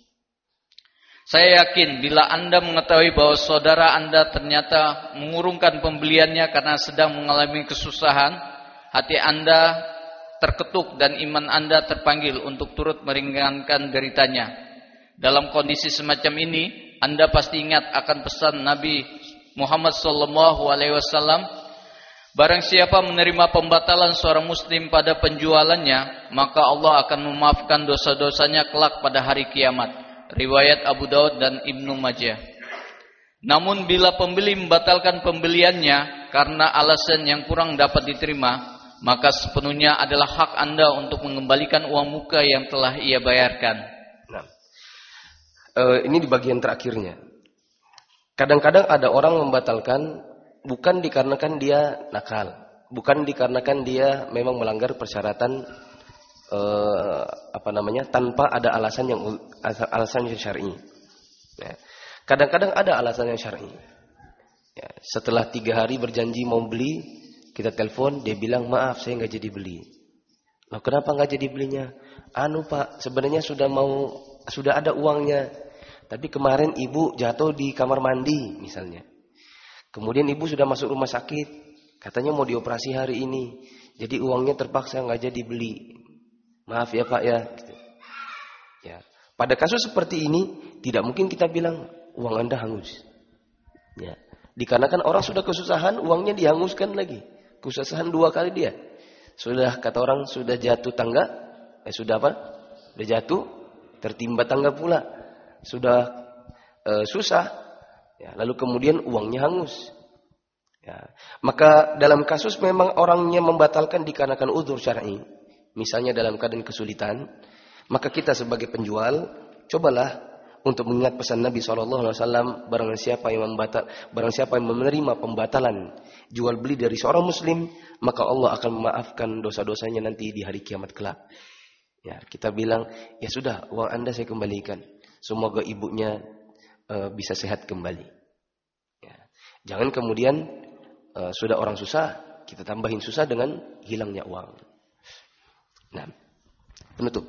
Saya yakin bila Anda mengetahui bahwa saudara Anda ternyata mengurungkan pembeliannya karena sedang mengalami kesusahan, hati Anda terketuk dan iman Anda terpanggil untuk turut meringankan deritanya. Dalam kondisi semacam ini, Anda pasti ingat akan pesan Nabi Muhammad SAW. Barang siapa menerima pembatalan seorang muslim pada penjualannya, maka Allah akan memaafkan dosa-dosanya kelak pada hari kiamat. Riwayat Abu Daud dan Ibnu Majah. Namun bila pembeli membatalkan pembeliannya karena alasan yang kurang dapat diterima, maka sepenuhnya adalah hak Anda untuk mengembalikan uang muka yang telah ia bayarkan. Nah, ini di bagian terakhirnya. Kadang-kadang ada orang membatalkan bukan dikarenakan dia nakal, bukan dikarenakan dia memang melanggar persyaratan tanpa ada alasan yang syar'i. Ya. Kadang-kadang ada alasan yang syar'i. Ya. Setelah 3 hari berjanji mau beli, kita telepon, dia bilang maaf saya nggak jadi beli. Loh kenapa nggak jadi belinya? Pak, sebenarnya sudah ada uangnya, tapi kemarin ibu jatuh di kamar mandi misalnya. Kemudian ibu sudah masuk rumah sakit, katanya mau dioperasi hari ini. Jadi uangnya terpaksa nggak jadi beli. Maaf ya Pak ya. Gitu. Ya. Pada kasus seperti ini tidak mungkin kita bilang uang Anda hangus. Ya. Dikarenakan orang sudah kesusahan, uangnya dihanguskan lagi. Kesusahan 2 kali dia. Sudah kata orang sudah jatuh tangga, sudah apa? Sudah jatuh, tertimba tangga pula. Sudah susah. Ya, lalu kemudian uangnya hangus. Ya. Maka dalam kasus memang orangnya membatalkan dikarenakan udzur syar'i. Misalnya dalam keadaan kesulitan, maka kita sebagai penjual cobalah untuk mengingat pesan Nabi SAW, barang siapa yang menerima pembatalan jual beli dari seorang muslim, maka Allah akan memaafkan dosa-dosanya nanti di hari kiamat kelak. Ya, kita bilang, ya sudah, uang Anda saya kembalikan. Semoga ibunya bisa sehat kembali. Ya. Jangan kemudian sudah orang susah, kita tambahin susah dengan hilangnya uang. Nah, penutup.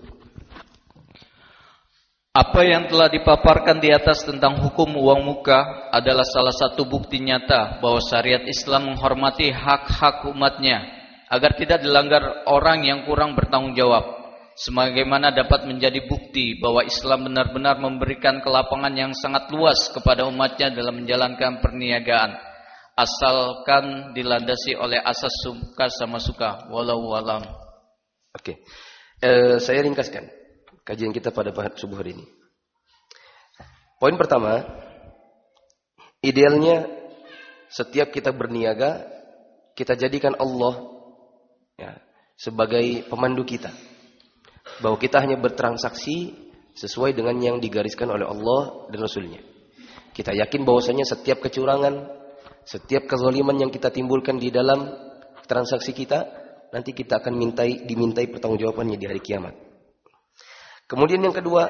Apa yang telah dipaparkan di atas tentang hukum uang muka adalah salah satu bukti nyata bahwa syariat Islam menghormati hak-hak umatnya agar tidak dilanggar orang yang kurang bertanggung jawab. Sebagaimana dapat menjadi bukti bahwa Islam benar-benar memberikan kelapangan yang sangat luas kepada umatnya dalam menjalankan perniagaan, asalkan dilandasi oleh asas suka sama suka. Wallahu a'lam. Oke. Saya ringkaskan kajian kita pada subuh hari ini. Poin pertama, idealnya setiap kita berniaga, kita jadikan Allah ya, sebagai pemandu kita. Bahwa kita hanya bertransaksi sesuai dengan yang digariskan oleh Allah dan Rasulnya. Kita yakin bahwasanya setiap kecurangan, setiap kezaliman yang kita timbulkan di dalam transaksi kita, nanti kita akan dimintai pertanggungjawabannya di hari kiamat. Kemudian yang kedua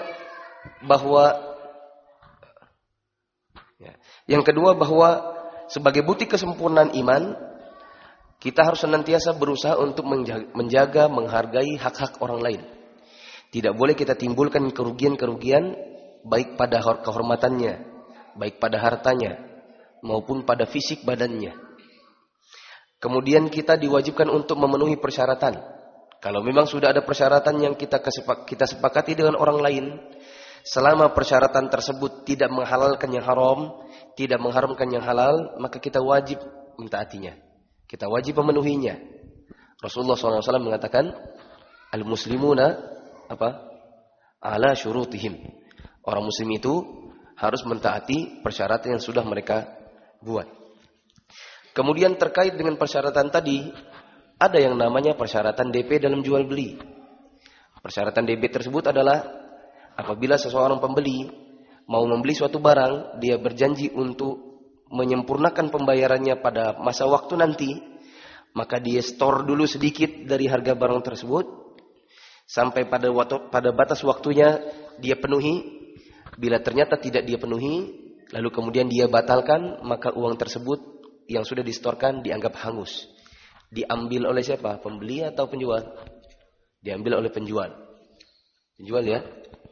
bahwa sebagai bukti kesempurnaan iman, kita harus senantiasa berusaha untuk menjaga, menghargai hak-hak orang lain. Tidak boleh kita timbulkan kerugian-kerugian baik pada kehormatannya, baik pada hartanya, maupun pada fisik badannya. Kemudian kita diwajibkan untuk memenuhi persyaratan. Kalau memang sudah ada persyaratan yang kita sepakati dengan orang lain, selama persyaratan tersebut tidak menghalalkan yang haram, tidak mengharamkan yang halal, maka kita wajib mentaatinya. Kita wajib memenuhinya. Rasulullah SAW mengatakan, al-muslimuna ala syurutihim. Orang muslim itu harus mentaati persyaratan yang sudah mereka buat. Kemudian terkait dengan persyaratan tadi, ada yang namanya persyaratan DP dalam jual beli. Persyaratan DP tersebut adalah apabila seseorang pembeli mau membeli suatu barang, dia berjanji untuk menyempurnakan pembayarannya pada masa waktu nanti, maka dia store dulu sedikit dari harga barang tersebut sampai pada batas waktunya dia penuhi. Bila ternyata tidak dia penuhi, lalu kemudian dia batalkan, maka uang tersebut yang sudah distorkan dianggap hangus. Diambil oleh siapa? Pembeli atau penjual? Diambil oleh penjual. Penjual ya.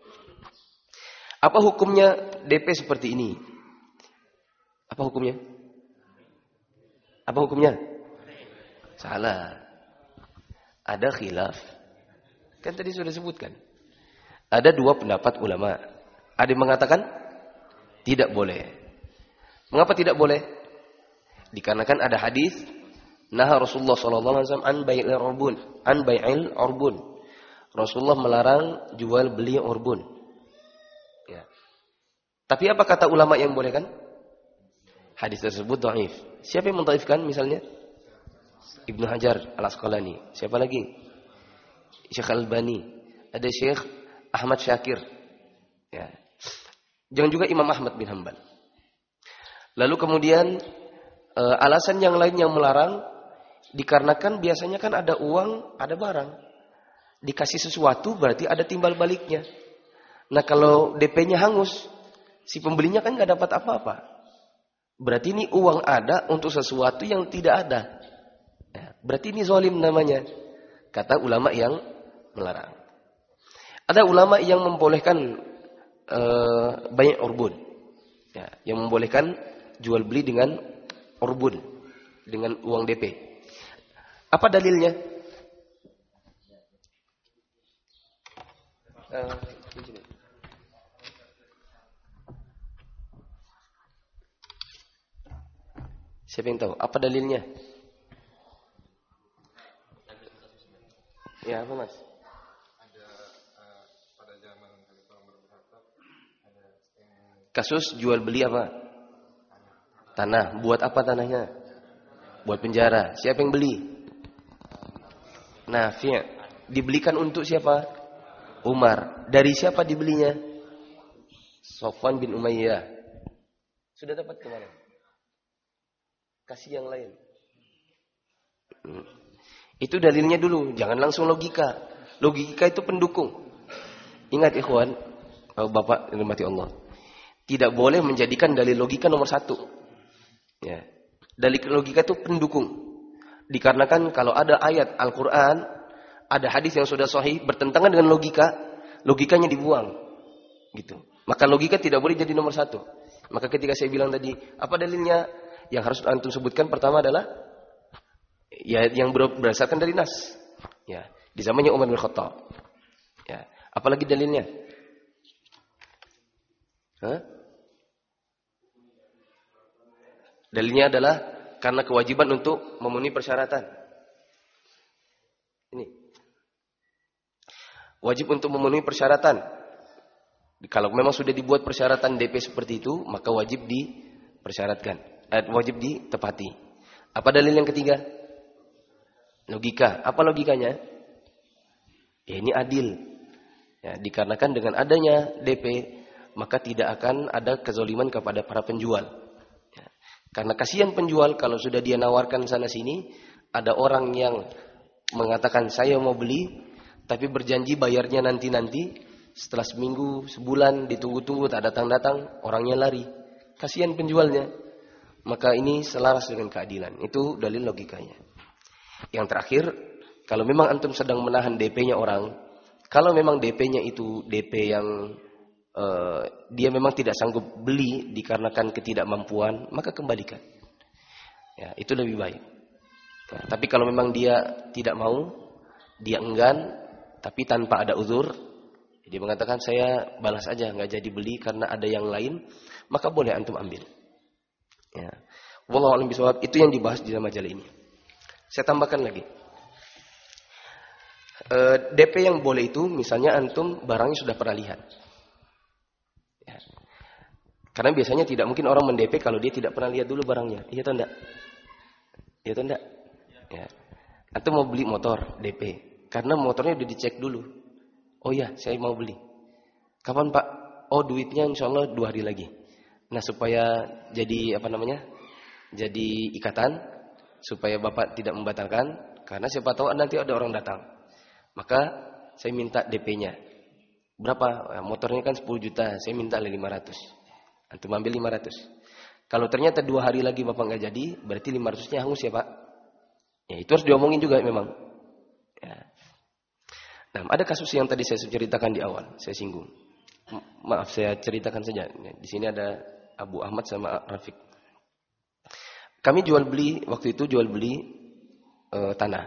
Apa hukumnya DP seperti ini? Apa hukumnya? Apa hukumnya? Salah. Ada khilaf. Kan tadi sudah sebutkan. Ada 2 pendapat ulama. Ada yang mengatakan tidak boleh. Mengapa tidak boleh? Dikarenakan ada hadis, nah Rasulullah SAW an bai'il urbun. Rasulullah melarang jual beli urbun. Ya. Tapi apa kata ulama yang boleh kan? Hadis tersebut dhaif. Siapa yang mendhaifkan misalnya? Ibnu Hajar Al-Asqalani. Siapa lagi? Syekh Al-Albani. Ada Syekh Ahmad Syakir. Ya. Jangan juga Imam Ahmad bin Hanbal. Lalu kemudian alasan yang lain yang melarang dikarenakan biasanya kan ada uang, ada barang. Dikasih sesuatu berarti ada timbal baliknya. Nah kalau DP-nya hangus, si pembelinya kan nggak dapat apa-apa. Berarti ini uang ada untuk sesuatu yang tidak ada. Berarti ini zalim namanya. Kata ulama yang melarang. Ada ulama yang membolehkan bai' urbun. Ya, yang membolehkan jual beli dengan urbun, dengan uang DP. Apa dalilnya? Siapa yang tahu? Apa dalilnya? Ya, apa Mas? Kasus jual beli apa? Tanah. Buat apa tanahnya? Buat penjara. Siapa yang beli? Nafi'. Dibelikan untuk siapa? Umar. Dari siapa dibelinya? Sofwan bin Umayyah. Sudah dapat kemarin? Kasih yang lain. Itu dalilnya dulu. Jangan langsung logika. Logika itu pendukung. Ingat ikhwan, Bapak dirahmati Allah. Tidak boleh menjadikan dalil logika nomor satu. Ya. Dalil logika itu pendukung. Dikarenakan kalau ada ayat Al-Quran, ada hadis yang sudah sahih bertentangan dengan logika, logikanya dibuang. Gitu. Maka logika tidak boleh jadi nomor satu. Maka ketika saya bilang tadi, apa dalilnya? Yang harus antum sebutkan pertama adalah ya yang berdasarkan dari nas. Ya, di zamannya Umar bin Khattab. Ya, apalagi dalilnya? Hah? Dalilnya adalah karena kewajiban untuk memenuhi persyaratan. Ini. Wajib untuk memenuhi persyaratan. Kalau memang sudah dibuat persyaratan DP seperti itu, maka wajib dipersyaratkan. Wajib ditepati. Apa dalil yang ketiga? Logika. Apa logikanya? Ya, ini adil. Ya, dikarenakan dengan adanya DP, maka tidak akan ada kezaliman kepada para penjual. Ya. Karena kasihan penjual kalau sudah dia nawarkan sana sini, ada orang yang mengatakan saya mau beli, tapi berjanji bayarnya nanti-nanti, setelah seminggu, sebulan, ditunggu-tunggu, tak datang-datang, orangnya lari. Kasihan penjualnya. Maka ini selaras dengan keadilan. Itu dalil logikanya. Yang terakhir, kalau memang antum sedang menahan DP-nya orang, kalau memang DP-nya itu DP yang dia memang tidak sanggup beli dikarenakan ketidakmampuan, maka kembalikan. Ya, itu lebih baik. Nah, tapi kalau memang dia tidak mau, dia enggan, tapi tanpa ada uzur, dia mengatakan saya balas aja, nggak jadi beli karena ada yang lain, maka boleh antum ambil. Ya. Wallahu a'lam bishawab. Itu yang dibahas di dalam majalah ini. Saya tambahkan lagi. DP yang boleh itu, misalnya antum barangnya sudah pernah lihat. Ya. Karena biasanya tidak mungkin orang mendp kalau dia tidak pernah lihat dulu barangnya. Iya atau enggak? Iya atau enggak? Ya. Antum mau beli motor DP, karena motornya udah dicek dulu. Oh ya, saya mau beli. Kapan Pak? Oh, duitnya insya Allah 2 hari lagi. Nah, supaya jadi jadi ikatan, supaya Bapak tidak membatalkan, karena siapa tahu nanti ada orang datang. Maka saya minta DP-nya. Berapa? Nah, motornya kan 10 juta, saya minta 500. Antum ambil 500. Kalau ternyata 2 hari lagi Bapak nggak jadi, berarti 500-nya hangus ya Pak. Ya, itu harus diomongin juga memang. Ya. Nah, ada kasus yang tadi saya ceritakan di awal, saya singgung. Maaf, saya ceritakan saja. Di sini ada Abu Ahmad sama Rafiq. Kami waktu itu jual beli tanah.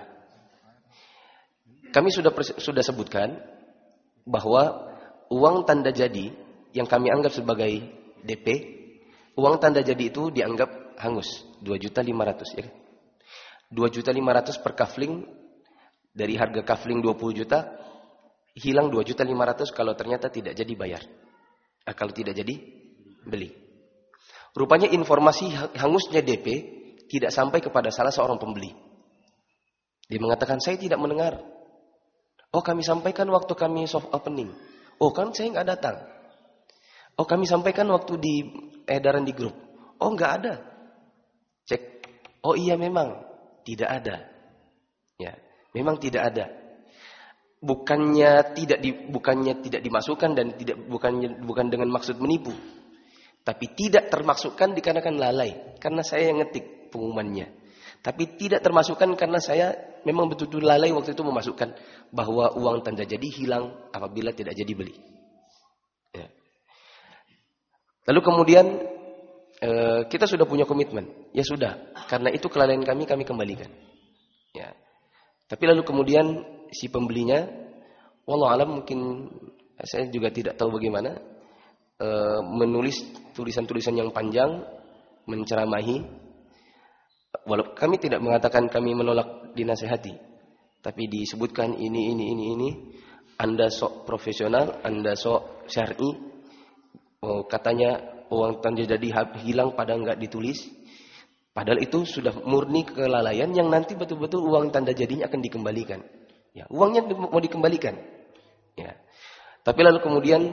Kami sudah sebutkan bahwa uang tanda jadi yang kami anggap sebagai DP, uang tanda jadi itu dianggap hangus, 2.500.000 ya. 2.500.000 per kafling, dari harga kafling 20 juta hilang 2.500.000 kalau ternyata tidak jadi bayar. Kalau tidak jadi beli. Rupanya informasi hangusnya DP tidak sampai kepada salah seorang pembeli. Dia mengatakan, saya tidak mendengar. Oh, kami sampaikan waktu kami soft opening. Oh, kan saya nggak datang. Oh, kami sampaikan waktu di edaran di grup. Oh, nggak ada. Cek. Oh iya, memang tidak ada. Ya, memang tidak ada. Bukannya tidak dimasukkan dan bukan dengan maksud menipu. Tapi tidak termasukkan dikarenakan lalai. Karena saya yang ngetik pengumumannya. Tapi tidak termasukkan karena saya memang betul-betul lalai waktu itu memasukkan bahwa uang tanda jadi hilang apabila tidak jadi beli. Ya. Lalu kemudian kita sudah punya komitmen. Ya sudah, karena itu kelalaian kami kembalikan. Ya. Tapi lalu kemudian si pembelinya, wallahu alam mungkin Saya juga tidak tahu bagaimana menulis tulisan-tulisan yang panjang, menceramahi. Walaupun kami tidak mengatakan kami menolak dinasehati, tapi disebutkan ini. Anda sok profesional, Anda sok syar'i. Katanya uang tanda jadi hilang pada enggak ditulis. Padahal itu sudah murni kelalaian yang nanti betul-betul uang tanda jadinya akan dikembalikan. Ya, uangnya mau dikembalikan. Ya. Tapi lalu kemudian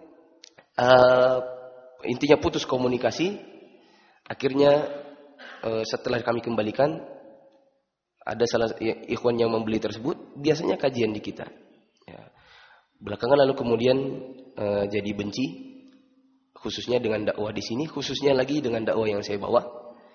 intinya putus komunikasi. Akhirnya setelah kami kembalikan, ada salah ikhwan yang membeli tersebut, biasanya kajian di kita. Ya. Belakangan lalu kemudian jadi benci, khususnya dengan dakwah di sini, khususnya lagi dengan dakwah yang saya bawa.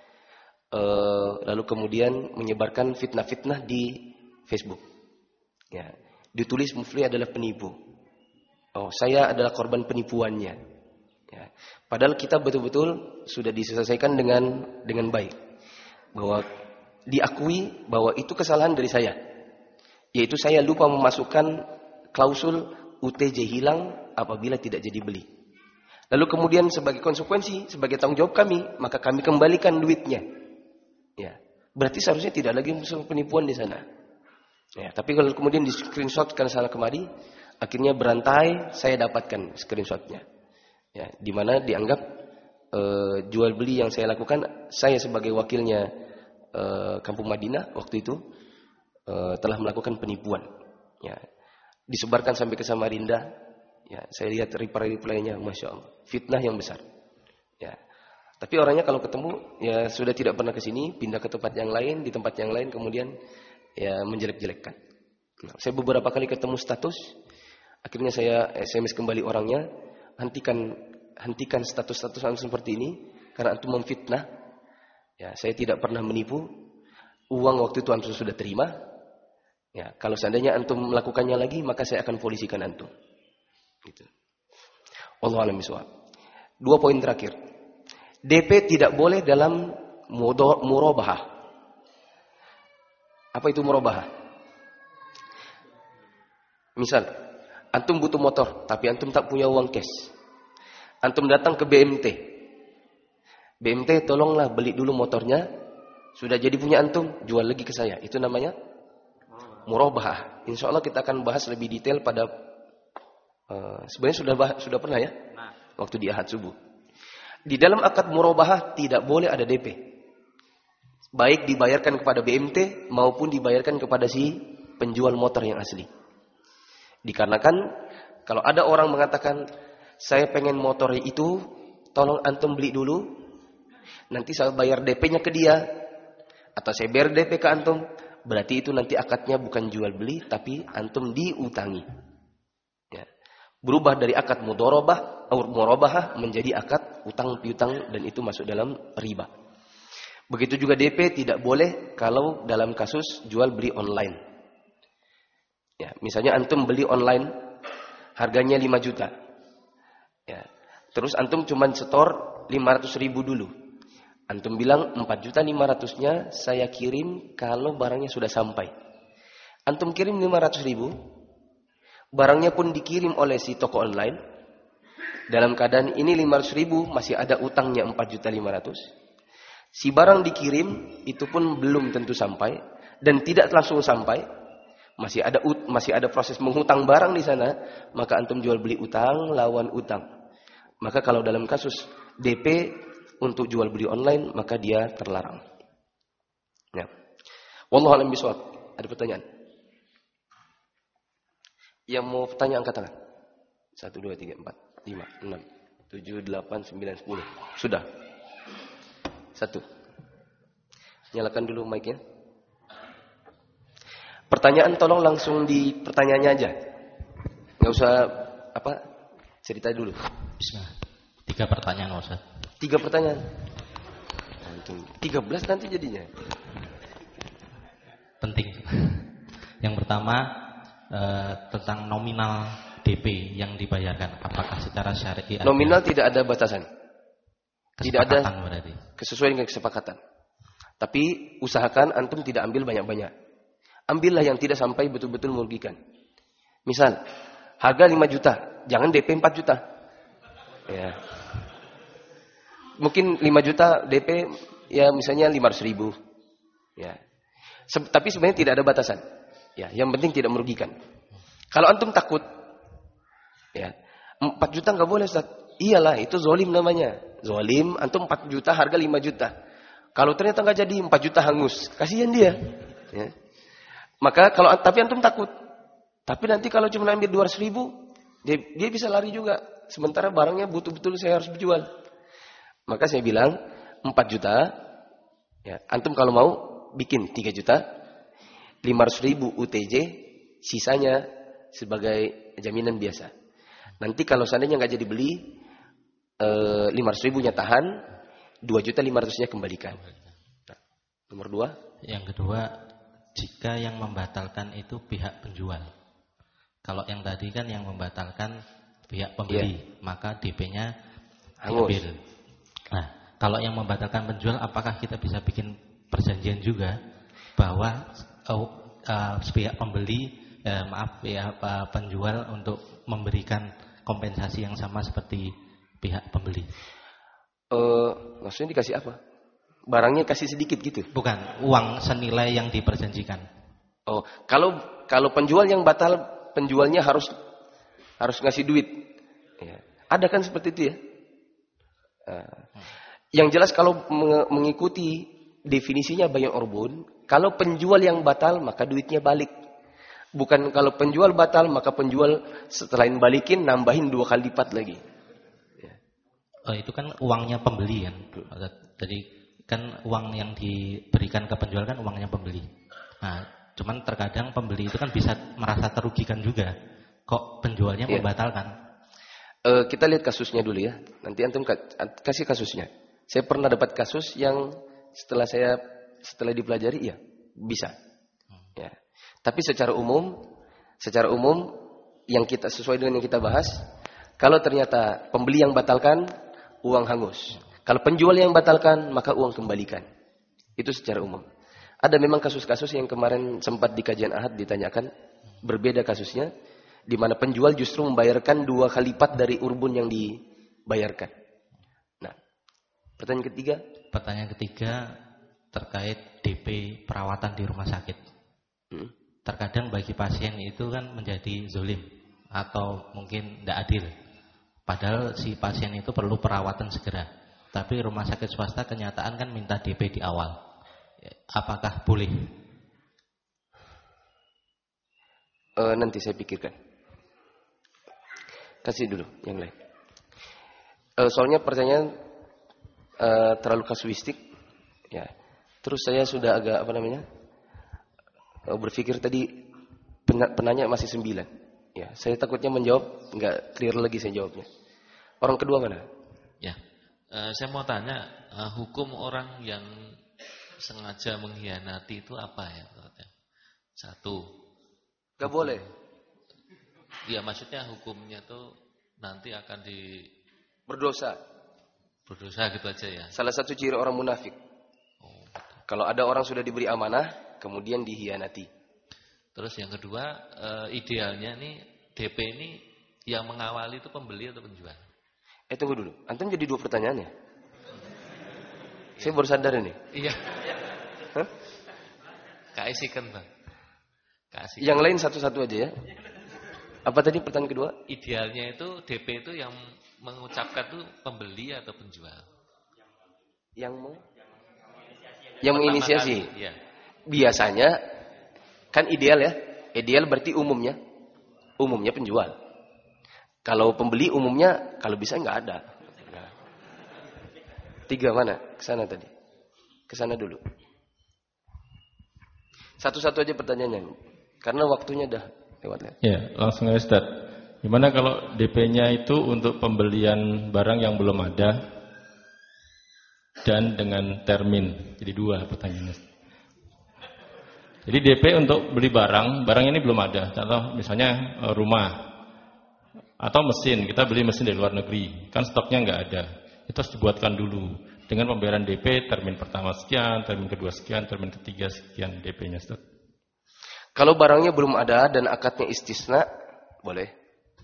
Lalu kemudian menyebarkan fitnah-fitnah di Facebook. Ya. Ditulis Mufli adalah penipu. Saya adalah korban penipuannya. Ya. Padahal kita betul-betul sudah diselesaikan dengan baik, bahwa diakui bahwa itu kesalahan dari saya, yaitu saya lupa memasukkan klausul UTJ hilang apabila tidak jadi beli. Lalu kemudian sebagai konsekuensi, sebagai tanggung jawab kami, maka kami kembalikan duitnya. Ya, berarti seharusnya tidak lagi musuh penipuan di sana. Ya, tapi kalau kemudian di screenshotkan sana kemari, akhirnya berantai, saya dapatkan screenshotnya. Ya, di mana dianggap jual beli yang saya lakukan, saya sebagai wakilnya Kampung Madinah waktu itu telah melakukan penipuan. Ya, disebarkan sampai ke Samarinda. Ya, saya lihat reply-reply-nya, masya Allah, fitnah yang besar. Ya, tapi orangnya kalau ketemu ya sudah tidak pernah ke sini, pindah ke tempat yang lain, di tempat yang lain kemudian ya menjelek-jelekkan. Nah, saya beberapa kali ketemu status. Akhirnya saya SMS kembali orangnya, hentikan status-status antum seperti ini karena antum memfitnah. Ya, saya tidak pernah menipu. Uang waktu itu antum sudah terima. Ya, kalau seandainya antum melakukannya lagi, maka saya akan polisikan antum. Gitu. Wallahu a'lam bishawab. 2 poin terakhir. DP tidak boleh dalam murabahah. Apa itu murabahah? Misal antum butuh motor, tapi antum tak punya uang cash. Antum datang ke BMT. BMT, tolonglah beli dulu motornya. Sudah jadi punya antum, jual lagi ke saya. Itu namanya murabahah. Insya Allah kita akan bahas lebih detail pada sebenarnya sudah pernah ya, waktu di Ahad subuh. Di dalam akad murabahah tidak boleh ada DP. Baik dibayarkan kepada BMT maupun dibayarkan kepada si penjual motor yang asli. Dikarenakan kalau ada orang mengatakan saya pengen motor itu, tolong antum beli dulu, nanti saya bayar DP-nya ke dia, atau saya bayar DP ke antum, berarti itu nanti akadnya bukan jual beli, tapi antum diutangi. Ya. Berubah dari akad murabahah menjadi akad utang piutang, dan itu masuk dalam riba. Begitu juga DP tidak boleh kalau dalam kasus jual beli online. Ya, misalnya antum beli online harganya 5 juta. Ya. Terus antum cuma setor 500.000 dulu. Antum bilang 4.500.000-nya saya kirim kalau barangnya sudah sampai. Antum kirim 500.000, barangnya pun dikirim oleh si toko online. Dalam keadaan ini 500.000 masih ada utangnya 4.500.000. Si barang dikirim itu pun belum tentu sampai dan tidak langsung sampai. Masih ada proses menghutang barang di sana, maka antum jual beli utang lawan utang. Maka kalau dalam kasus DP untuk jual beli online, maka dia terlarang. Ya. Wallahu a'lam bishawab. Ada pertanyaan? Yang mau tanya angkat tangan. 1, 2, 3, 4, 5, 6, 7, 8, 9, 10. Sudah. 1. Nyalakan dulu mic-nya. Pertanyaan tolong langsung di pertanyaannya aja. Nggak usah cerita dulu. Bismillah. 3 pertanyaan Ustaz. 3 pertanyaan. 13 nanti jadinya. Penting. Yang pertama tentang nominal DP yang dibayarkan, apakah secara syar'i? Nominal tidak ada batasan. Tidak ada berarti. Sesuai dengan kesepakatan. Tapi usahakan antum tidak ambil banyak-banyak. Ambillah yang tidak sampai betul-betul merugikan. Misal, harga 5 juta, jangan DP 4 juta. Ya. Mungkin 5 juta DP ya misalnya 500.000. Ya. Tapi sebenarnya tidak ada batasan. Ya, yang penting tidak merugikan. Kalau antum takut, ya 4 juta nggak boleh, Ustaz. Iyalah, itu zolim namanya. Zolim, antum 4 juta, harga 5 juta. Kalau ternyata nggak jadi, 4 juta hangus, kasihan dia. Ya. Maka tapi antum takut. Tapi nanti kalau cuma ambil 200.000, dia bisa lari juga. Sementara barangnya betul-betul saya harus jual. Maka saya bilang 4 juta. Ya, antum kalau mau bikin 3 juta, 500.000 UTJ, sisanya sebagai jaminan biasa. Nanti kalau seandainya nggak jadi beli, 500.000-nya tahan, 2.500.000-nya kembalikan. Nah, nomor 2. Yang kedua, jika yang membatalkan itu pihak penjual. Kalau yang tadi kan yang membatalkan pihak pembeli, maka DP-nya diambil. Nah, kalau yang membatalkan penjual, apakah kita bisa bikin perjanjian juga bahwa pihak pembeli, pihak penjual untuk memberikan kompensasi yang sama seperti pihak pembeli? Maksudnya dikasih apa? Barangnya kasih sedikit gitu? Bukan, uang senilai yang diperjanjikan. Oh, kalau penjual yang batal, penjualnya harus ngasih duit. Ya. Ada kan seperti itu ya? Yang jelas kalau mengikuti definisinya Bayan Urbun, kalau penjual yang batal maka duitnya balik. Bukan kalau penjual batal maka penjual setelah balikin nambahin 2 kali lipat lagi. Ya. Itu kan uangnya pembeli kan. Jadi kan uang yang diberikan ke penjual kan uangnya pembeli. Nah, cuman terkadang pembeli itu kan bisa merasa terugikan juga. Kok penjualnya membatalkan? Kita lihat kasusnya dulu ya. Nanti antum kasih kasusnya. Saya pernah dapat kasus yang setelah dipelajari, ya bisa. Ya. Tapi secara umum yang kita sesuai dengan yang kita bahas, kalau ternyata pembeli yang batalkan, uang hangus. Kalau penjual yang batalkan, maka uang kembalikan. Itu secara umum. Ada memang kasus-kasus yang kemarin sempat di kajian Ahad ditanyakan, berbeda kasusnya, di mana penjual justru membayarkan 2 kali lipat dari urbun yang dibayarkan. Nah, pertanyaan ketiga terkait DP perawatan di rumah sakit. Terkadang bagi pasien itu kan menjadi zolim atau mungkin tidak adil. Padahal si pasien itu perlu perawatan segera. Tapi rumah sakit swasta kenyataan kan minta DP di awal. Apakah boleh? Nanti saya pikirkan. Kasih dulu yang lain. Soalnya pertanyaan terlalu kasuistik. Ya. Terus saya sudah agak berpikir tadi penanya masih 9. Ya, saya takutnya menjawab nggak clear lagi saya jawabnya. Orang kedua mana? Ya, saya mau tanya, hukum orang yang sengaja mengkhianati itu apa ya? 1. Nggak boleh. Ya, maksudnya hukumnya tuh nanti akan berdosa gitu aja ya. Salah satu ciri orang munafik. Kalau ada orang sudah diberi amanah, kemudian dikhianati. Terus yang kedua, idealnya nih DP ini yang mengawali itu pembeli atau penjual? Tunggu dulu. Antum jadi 2 pertanyaan ya? Saya baru sadar ini. Iya. Kasihkan Bang. Kasih. Yang lain satu-satu aja ya. Apa tadi pertanyaan kedua? Idealnya itu DP itu yang mengucapkan tuh pembeli atau penjual? Yang menginisiasi. Ya. Biasanya kan ideal ya. Ideal berarti umumnya penjual. Kalau pembeli umumnya kalau bisa nggak ada. 3 mana? Kesana tadi. Kesana dulu. Satu-satu aja pertanyaannya. Karena waktunya dah lewat. Ya, langsung aja Ustaz. Gimana kalau DP-nya itu untuk pembelian barang yang belum ada dan dengan termin? Jadi 2 pertanyaannya. Jadi DP untuk beli barang ini belum ada. Contoh misalnya rumah atau mesin, kita beli mesin dari luar negeri, kan stoknya nggak ada. Itu harus dibuatkan dulu dengan pembayaran DP, termin pertama sekian, termin kedua sekian, termin ketiga sekian DP-nya Ustaz. Kalau barangnya belum ada dan akadnya istisna, boleh.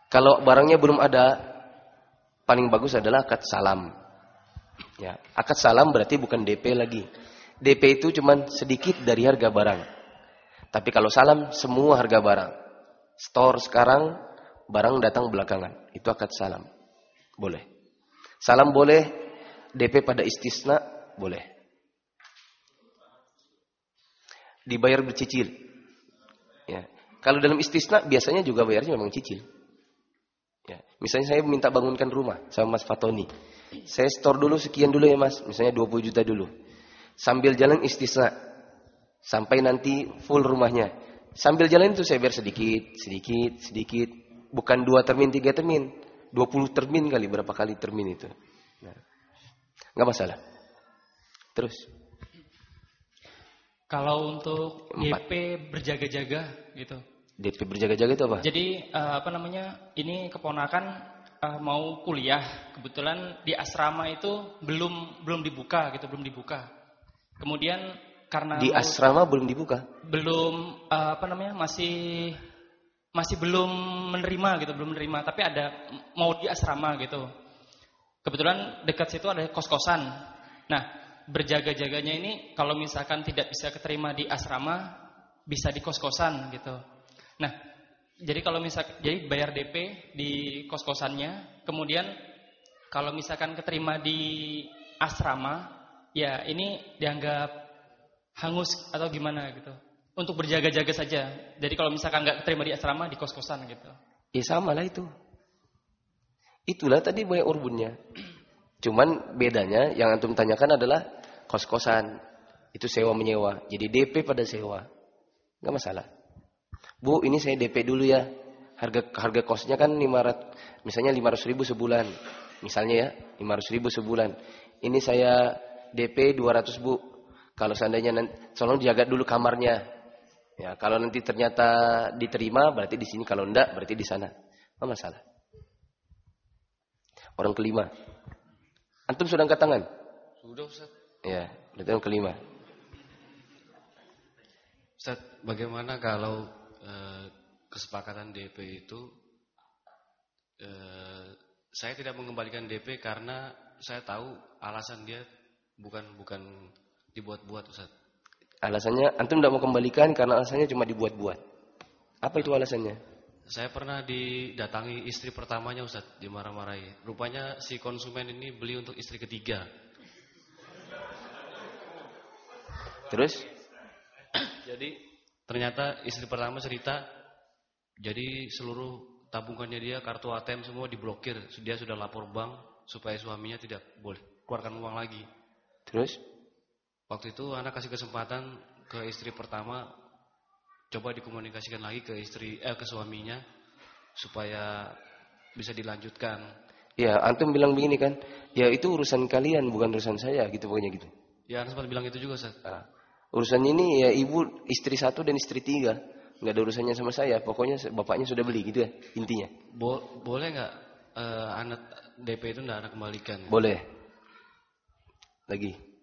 Kalau barangnya belum ada, paling bagus adalah akad salam. Ya, akad salam berarti bukan DP lagi. DP itu cuma sedikit dari harga barang. Tapi kalau salam semua harga barang. Store sekarang, barang datang belakangan. Itu akad salam. Boleh. Salam boleh, DP pada istisna boleh. Dibayar bercicil. Ya. Kalau dalam istisna biasanya juga bayarnya memang cicil. Ya. Misalnya saya minta bangunkan rumah sama Mas Fatoni. Saya store dulu sekian dulu ya Mas. Misalnya 20 juta dulu. Sambil jalan istisna. Sampai nanti full rumahnya. Sambil jalan itu saya bayar sedikit. Bukan 2 termin, 3 termin. 20 termin kali, berapa kali termin itu. Nah, nggak masalah. Terus. Kalau untuk 4. DP berjaga-jaga gitu. DP berjaga-jaga itu apa? Jadi ini keponakan mau kuliah, kebetulan di asrama itu belum dibuka gitu, belum dibuka. Kemudian karena di asrama belum dibuka. Belum masih belum menerima gitu, tapi ada mau di asrama gitu. Kebetulan dekat situ ada kos-kosan. Nah, berjaga-jaganya ini kalau misalkan tidak bisa keterima di asrama, bisa di kos-kosan gitu. Nah, jadi jadi bayar DP di kos-kosannya, kemudian kalau misalkan keterima di asrama, ya ini dianggap hangus atau gimana gitu. Untuk berjaga-jaga saja. Jadi kalau misalkan nggak keterima di asrama, di kos-kosan gitu. Ya sama lah itu. Itulah tadi banyak urbunnya. Cuman bedanya yang antum tanyakan adalah kos-kosan. Itu sewa-menyewa. Jadi DP pada sewa. Nggak masalah. Bu, ini saya DP dulu ya. Harga kosnya kan 500, misalnya 500.000 sebulan. Misalnya ya, 500.000 sebulan. Ini saya DP 200 Bu. Kalau seandainya tolong jaga dulu kamarnya. Ya, kalau nanti ternyata diterima berarti di sini, kalau enggak berarti di sana. Apa masalah? Orang kelima. Antum sudah angkat tangan? Sudah, Ustaz. Ya, berarti orang kelima. Ustaz, bagaimana kalau kesepakatan DP itu saya tidak mengembalikan DP karena saya tahu alasan dia bukan dibuat-buat, Ustaz. Alasannya antum tidak mau kembalikan karena alasannya cuma dibuat-buat. Apa itu alasannya? Saya pernah didatangi istri pertamanya, Ustaz, dimarah-marahi. Rupanya si konsumen ini beli untuk istri ketiga. Terus? Jadi ternyata istri pertama cerita, jadi seluruh tabungannya dia, kartu ATM semua diblokir. Dia sudah lapor bank supaya suaminya tidak boleh keluarkan uang lagi. Terus? Waktu itu anak kasih kesempatan ke istri pertama, coba dikomunikasikan lagi ke suaminya supaya bisa dilanjutkan. Ya, antum bilang begini kan, ya itu urusan kalian bukan urusan saya, gitu pokoknya gitu. Ya, anak sempat bilang itu juga, Ustaz. Urusan ini ya ibu istri 1 dan istri 3, nggak ada urusannya sama saya. Pokoknya bapaknya sudah beli gitu ya intinya. Boleh nggak anak DP itu nggak anak kembalikan? Boleh. Lagi.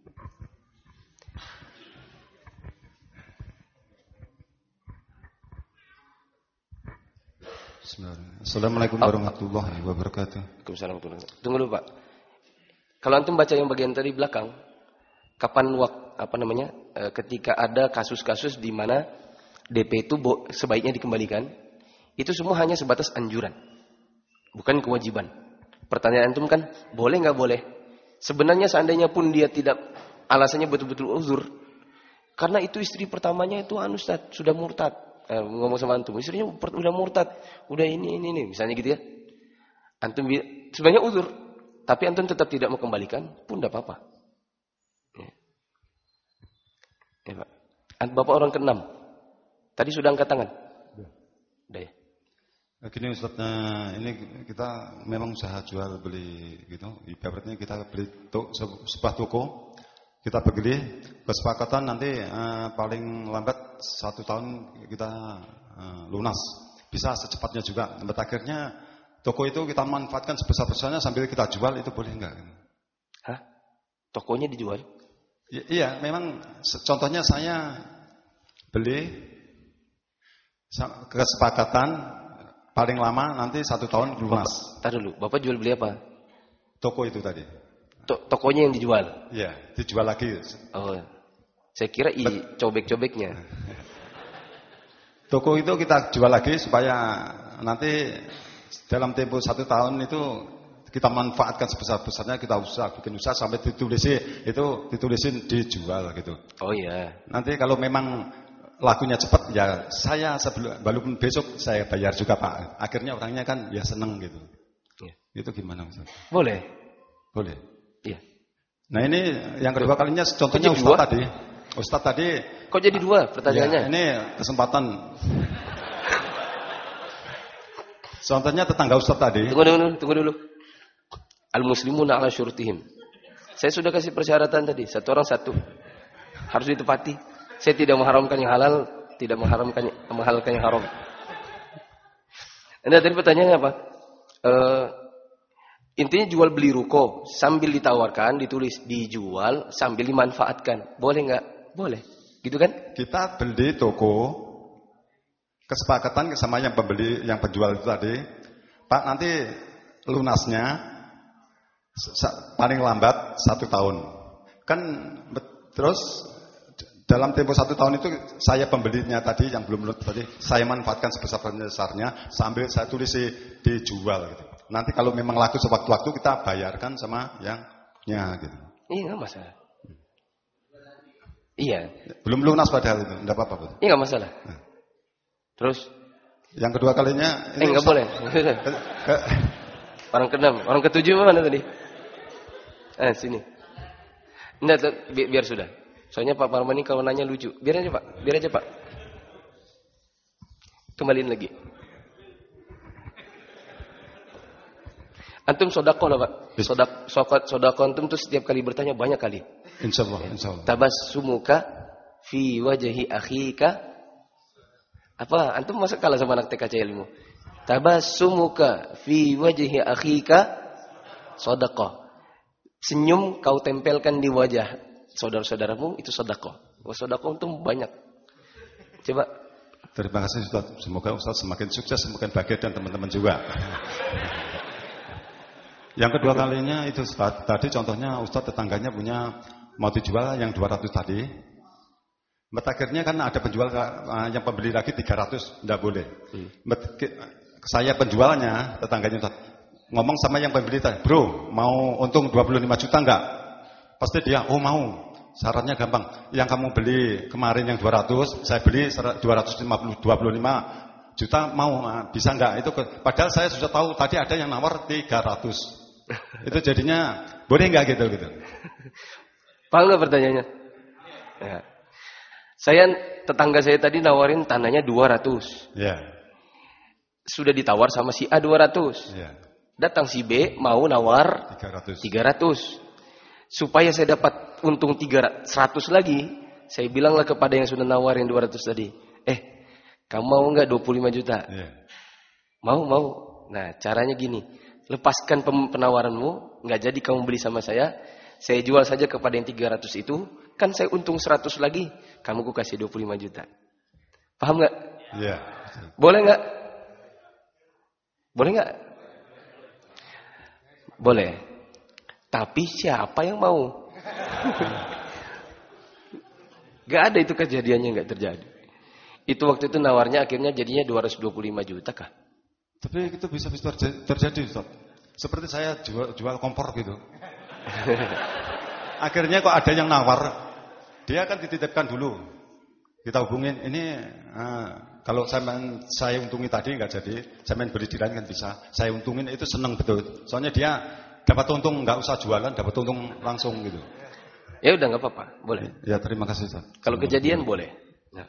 Assalamualaikum warahmatullahi wabarakatuh. Waalaikumsalam. Tunggu dulu Pak. Kalau antum baca yang bagian tadi belakang, kapan ketika ada kasus-kasus di mana DP itu sebaiknya dikembalikan, itu semua hanya sebatas anjuran, bukan kewajiban. Pertanyaan antum kan, boleh nggak boleh? Sebenarnya seandainya pun dia tidak, alasannya betul-betul uzur, karena itu istri pertamanya itu Ustaz, sudah murtad. Ngomong sama antum, istrinya udah murtad, udah ini, misalnya gitu ya. Antum sebenarnya uzur, tapi antum tetap tidak mau kembalikan, pun tidak apa-apa. Ya, Pak. Bapak orang ke-6. Tadi sudah angkat tangan. Udah ya. Gini Ustaz, ini kita memang usaha jual beli gitu. Ibaratnya kita beli sebuah toko, kita beli, kesepakatan nanti paling lambat 1 tahun kita lunas. Bisa secepatnya juga. Lambat akhirnya toko itu kita manfaatkan sebesar-besarnya sambil kita jual, itu boleh enggak? Hah? Tokonya dijual? Iya, memang contohnya saya beli kesepakatan paling lama nanti 1 tahun lunas. Tar dulu, Bapak jual beli apa? Toko itu tadi. Tokonya yang dijual? Iya, dijual lagi. Oh, saya kira cobek-cobeknya. Toko itu kita jual lagi supaya nanti dalam tempo 1 tahun itu kita manfaatkan sebesar-besarnya, kita bikin usaha sampai ditulisin dijual gitu. Oh iya. Nanti kalau memang lakunya cepat ya saya walaupun besok saya bayar juga Pak. Akhirnya orangnya kan ya seneng gitu. Ya. Itu gimana Ustaz? Boleh. Boleh. Iya. Nah ini yang kedua kalinya contohnya Ustaz tadi. Kok jadi 2 pertanyaannya? Ya, ini kesempatan. Contohnya tetangga Ustaz tadi. Tunggu dulu. Al-muslimuna ala syurutihim. Saya sudah kasih persyaratan tadi, 1 orang 1. Harus ditepati. Saya tidak mengharamkan yang halal, tidak menghalalkan yang haram. Anda tadi pertanyaannya apa? Intinya jual beli ruko sambil ditawarkan, ditulis dijual sambil dimanfaatkan. Boleh nggak? Boleh. Gitu kan? Kita beli toko, kesepakatan sama yang pembeli, yang penjual itu tadi, Pak nanti lunasnya paling lambat 1 tahun. Kan terus dalam tempo 1 tahun itu saya pembelinya tadi yang belum lunas tadi, saya manfaatkan sebesar-besarnya sambil saya tulis dijual gitu. Nanti kalau memang laku sewaktu-waktu kita bayarkan sama yangnya gitu. Iya nggak masalah. Iya. Belum lunas padahal itu, enggak apa-apa. Iya nggak masalah. Terus yang kedua kalinya ini nggak boleh. Orang ke-6, orang ke-7 mana tadi? Sini. Enggak, biar sudah. Soalnya Pak Parman ini kalau nanya lucu. Biar aja Pak. Kembaliin lagi. Antum sodakoh lah Pak. Sodakoh antum tuh setiap kali bertanya banyak kali. Insyaallah. Tabassumuka fi wajhi akhika. Apa? Antum masa kalah sama anak TKC ilmu? Tabassumuka fi wajhi akhika sodakoh. Senyum kau tempelkan di wajah saudara-saudaramu itu sedekah. Sedekah itu banyak. Coba. Terima kasih Ustaz. Semoga Ustaz semakin sukses, semakin bahagia dan teman-teman juga. Yang kedua kalinya itu Ustaz, tadi contohnya Ustaz tetangganya punya mau dijual yang 200 tadi. Akhirnya kan ada penjual yang pembeli lagi 300, enggak boleh. Saya penjualnya, tetangganya Ustaz, ngomong sama yang pembeli tadi, bro, mau untung 25 juta enggak? Pasti dia, oh mau. Syaratnya gampang. Yang kamu beli kemarin yang 200, saya beli 25 juta, mau bisa enggak? Itu padahal saya sudah tahu tadi ada yang nawar 300. Itu jadinya boleh enggak gitu? Paham enggak pertanyaannya? Ya. Tetangga saya tadi nawarin tanahnya 200. Ya. Sudah ditawar sama si A 200. Ya. Datang si B mau nawar 300. Supaya saya dapat untung 100 lagi, saya bilanglah kepada yang sudah nawarin 200 tadi, kamu mau enggak 25 juta? Yeah. Mau. Nah, caranya gini, lepaskan penawaranmu, enggak jadi kamu beli sama saya jual saja kepada yang 300 itu, kan saya untung 100 lagi, kamu ku kasih 25 juta. Paham enggak? Iya. Yeah. Boleh enggak? Boleh. Tapi siapa yang mau? Gak ada itu kejadiannya, gak terjadi. Itu waktu itu nawarnya akhirnya jadinya 225 juta kah? Tapi itu bisa terjadi Ustaz. Seperti saya jual kompor gitu. Akhirnya kok ada yang nawar, dia kan dititipkan dulu. Kita hubungin, ini kalau saya untungin tadi nggak jadi, saya main beli di lain kan bisa. Saya untungin itu seneng betul. Soalnya dia dapat untung nggak usah jualan, dapat untung langsung gitu. Ya udah nggak apa-apa, boleh. Ya terima kasih Ustaz. Kalau kejadian boleh. Nah.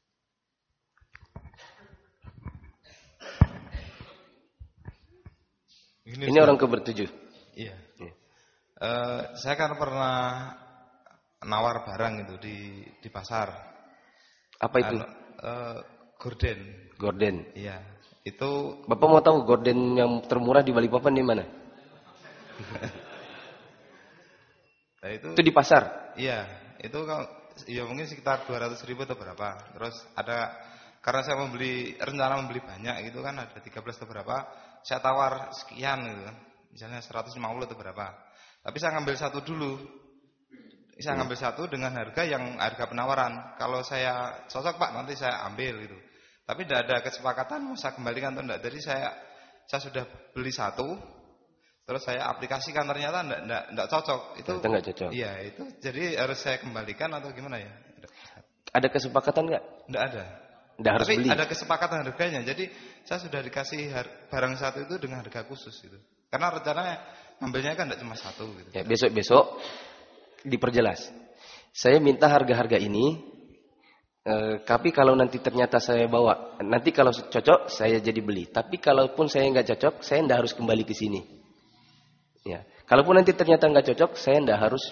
Ini orang ke-7. Iya. Saya kan pernah nawar barang itu di pasar. Apa itu? Gorden. Iya. Itu Bapak mau tahu gorden yang termurah di Balikpapan di mana? Nah, itu di pasar? Iya. Itu kalau ya mungkin sekitar 200.000 atau berapa. Terus ada karena saya rencana membeli banyak gitu kan, ada 13 atau berapa, saya tawar sekian gitu kan. Misalnya 150 atau berapa. Tapi saya ngambil satu dulu. Saya ngambil satu dengan harga penawaran. Kalau saya cocok Pak, nanti saya ambil gitu. Tapi tidak ada kesepakatan mau saya kembalikan atau enggak. Jadi saya sudah beli satu, terus saya aplikasikan ternyata enggak cocok. Itu enggak cocok. Iya, itu jadi harus saya kembalikan atau gimana ya? Ada kesepakatan enggak? Enggak ada. Enggak harus tapi beli. Ada kesepakatan harganya. Jadi saya sudah dikasih barang satu itu dengan harga khusus gitu. Karena rencananya ngambilnya kan enggak cuma satu gitu. Ya, besok diperjelas. Saya minta harga-harga ini, tapi kalau nanti ternyata saya bawa, nanti kalau cocok saya jadi beli. Tapi kalaupun saya nggak cocok, saya nggak harus kembali ke sini. Ya, kalaupun nanti ternyata nggak cocok, saya nggak harus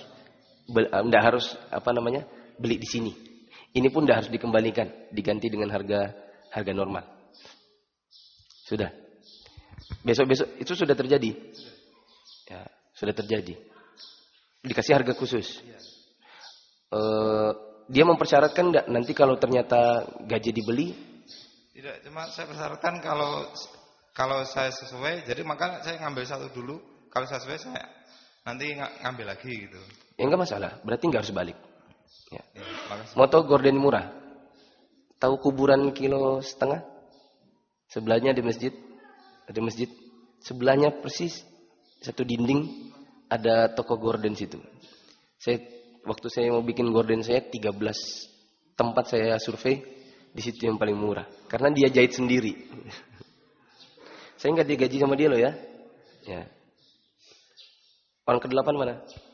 beli di sini. Ini pun nggak harus dikembalikan, diganti dengan harga normal. Sudah. Besok itu sudah terjadi. Ya, sudah terjadi. Dikasih harga khusus. Dia mempersyaratkan enggak nanti kalau ternyata gaji dibeli? Tidak, cuma saya persyaratkan kalau saya sesuai, jadi maka saya ngambil satu dulu. Kalau saya sesuai saya nanti ngambil lagi gitu. Ya enggak masalah, berarti enggak harus balik. Ya. Moto gorden murah. Tahu kuburan 1,5 kilo? Sebelahnya di masjid. Ada masjid. Sebelahnya persis satu dinding ada toko gorden situ. Waktu saya mau bikin gorden saya 13 tempat saya survei, di situ yang paling murah. Karena dia jahit sendiri. Saya nggak digaji sama dia loh ya. Ya. Orang ke-8 mana?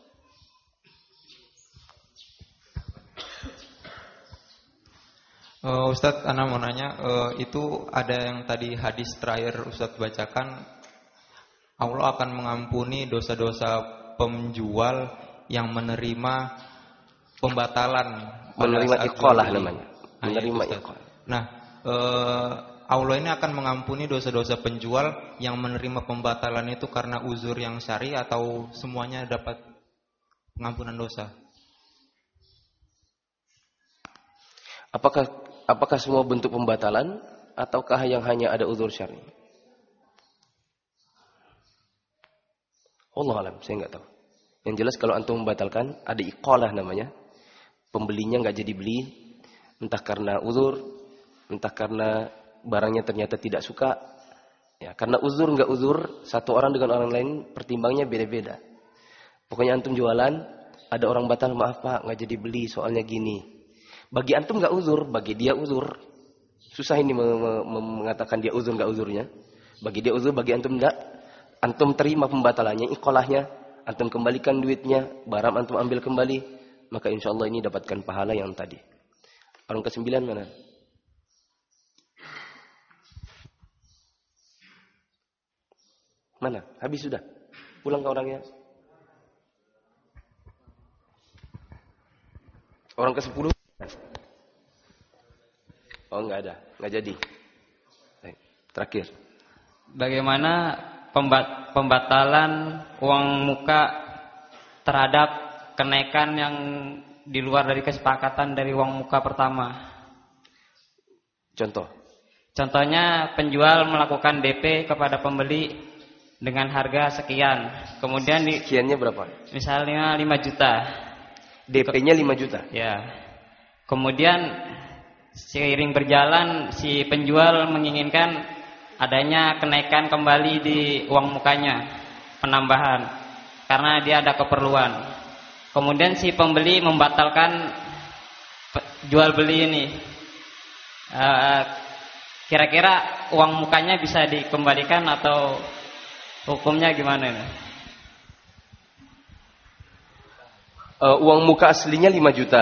Ustadz, Ana mau nanya, itu ada yang tadi hadis terakhir Ustadz bacakan, Allah akan mengampuni dosa-dosa penjual yang menerima pembatalan, menerima iqalah namanya. Menerima iqalah. Nah, Allah ini akan mengampuni dosa-dosa penjual yang menerima pembatalan itu karena uzur yang syar'i atau semuanya dapat pengampunan dosa? Apakah semua bentuk pembatalan ataukah yang hanya ada uzur syar'i? Allah alam, saya nggak tahu. Yang jelas kalau antum membatalkan, ada iqalah namanya. Pembelinya nggak jadi beli, entah karena uzur, entah karena barangnya ternyata tidak suka. Ya, karena uzur nggak uzur, satu orang dengan orang lain pertimbangnya beda-beda. Pokoknya antum jualan, ada orang batal, maaf Pak, nggak jadi beli, soalnya gini. Bagi antum nggak uzur, bagi dia uzur. Susah ini mengatakan dia uzur nggak uzurnya. Bagi dia uzur, bagi antum nggak. Antum terima pembatalannya, iqalahnya, antum kembalikan duitnya, barang antum ambil kembali, maka insya Allah ini dapatkan pahala yang tadi. Orang ke-9 mana? Mana? Habis sudah? Pulang ke orangnya. Orang ke-10? Oh enggak ada, enggak jadi. Baik. Terakhir. Bagaimana pembatalan uang muka terhadap kenaikan yang di luar dari kesepakatan dari uang muka pertama? Contohnya penjual melakukan DP kepada pembeli dengan harga sekian. Kemudian sekiannya berapa? Misalnya 5 juta. DP-nya 5 juta. Ya. Kemudian seiring berjalan si penjual menginginkan adanya kenaikan kembali di uang mukanya, penambahan, karena dia ada keperluan. Kemudian si pembeli membatalkan jual beli ini. Kira-kira uang mukanya bisa dikembalikan atau hukumnya gimana? Uang muka aslinya 5 juta.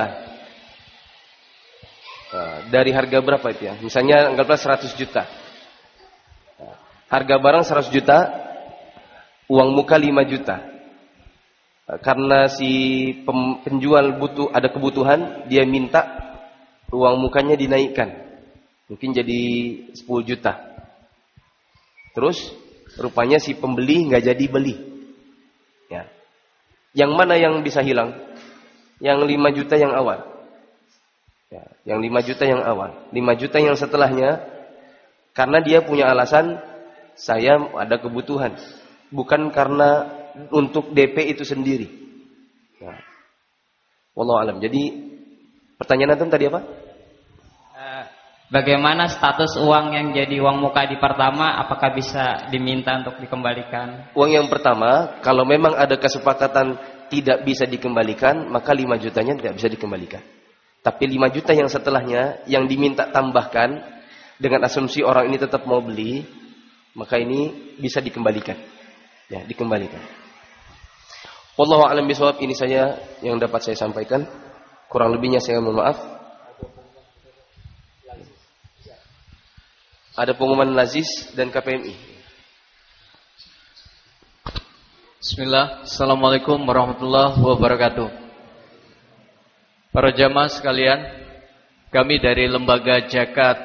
Dari harga berapa itu ya? Misalnya anggaplah 100 juta. Harga barang 100 juta, uang muka 5 juta. Karena si penjual ada kebutuhan, dia minta uang mukanya dinaikkan. Mungkin jadi 10 juta. Terus rupanya si pembeli nggak jadi beli. Ya. Yang mana yang bisa hilang? Yang 5 juta yang awal. Ya, yang 5 juta yang awal. 5 juta yang setelahnya, karena dia punya alasan, saya ada kebutuhan. Bukan karena untuk DP itu sendiri. Ya. Wallahu alam. Jadi, pertanyaan antum tadi apa? Bagaimana status uang yang jadi uang muka di pertama, apakah bisa diminta untuk dikembalikan? Uang yang pertama, kalau memang ada kesepakatan tidak bisa dikembalikan, maka 5 jutanya tidak bisa dikembalikan. Tapi 5 juta yang setelahnya, yang diminta tambahkan, dengan asumsi orang ini tetap mau beli, maka ini bisa dikembalikan. Ya, dikembalikan. Wallahu a'lam bishawab, ini saja yang dapat saya sampaikan. Kurang lebihnya saya mohon maaf. Ada pengumuman Lazis dan KPMI. Bismillah. Assalamualaikum warahmatullahi wabarakatuh. Para jamaah sekalian, kami dari Lembaga Zakat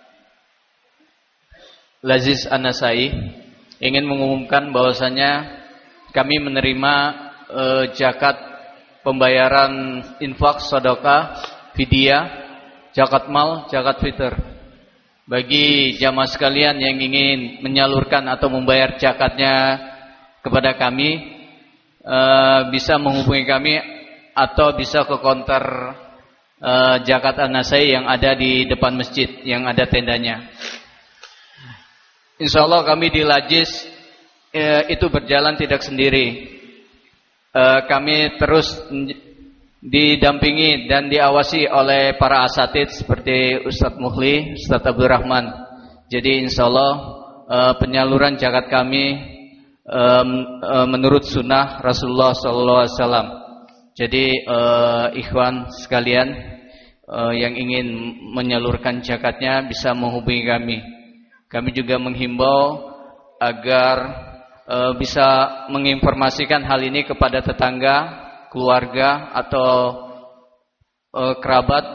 Lazis An-Nasai ingin mengumumkan bahwasanya kami menerima zakat pembayaran infak, sedekah, fidyah, zakat mal, zakat fitr. Bagi jamaah sekalian yang ingin menyalurkan atau membayar zakatnya kepada kami, bisa menghubungi kami atau bisa ke konter Zakat An-Nasai yang ada di depan masjid, yang ada tendanya. Insyaallah kami di Lazis itu berjalan tidak sendiri. Kami terus didampingi dan diawasi oleh para asatid seperti Ustadz Mukhli, Ustadz Abdul Rahman. Jadi insyaallah penyaluran zakat kami menurut sunnah Rasulullah SAW. Jadi ikhwan sekalian yang ingin menyalurkan zakatnya bisa menghubungi kami. Kami juga menghimbau agar bisa menginformasikan hal ini kepada tetangga, keluarga atau kerabat,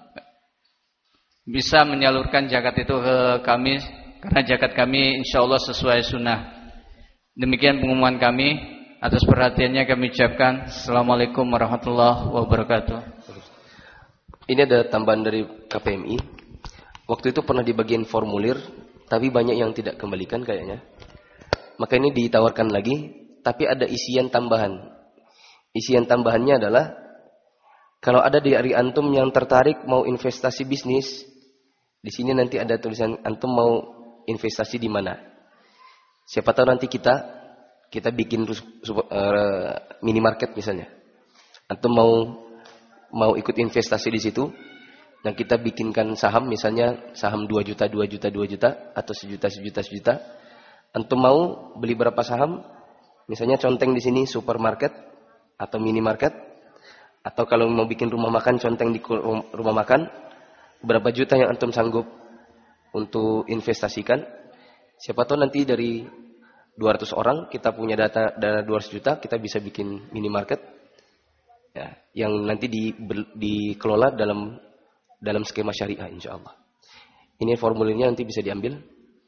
bisa menyalurkan zakat itu ke kami, karena zakat kami insyaallah sesuai sunnah. Demikian pengumuman kami. Atas perhatiannya kami ucapkan Assalamualaikum warahmatullahi wabarakatuh. Ini ada tambahan dari KPMI. Waktu itu pernah dibagiin formulir, tapi banyak yang tidak kembalikan kayaknya. Maka ini ditawarkan lagi, tapi ada isian tambahan. Isian tambahannya adalah, kalau ada dari antum yang tertarik mau investasi bisnis, di sini nanti ada tulisan antum mau investasi di mana. Siapa tahu nanti kita bikin minimarket misalnya. Antum mau ikut investasi di situ, dan kita bikinkan saham, misalnya saham 2 juta atau 1 juta. Antum mau beli berapa saham? Misalnya conteng di sini supermarket atau minimarket, atau kalau mau bikin rumah makan, conteng di rumah makan, berapa juta yang antum sanggup untuk investasikan? Siapa tahu nanti dari 200 orang kita punya dana 200 juta, kita bisa bikin minimarket ya, yang nanti dikelola dalam skema syariah insyaallah. Ini formulirnya nanti bisa diambil.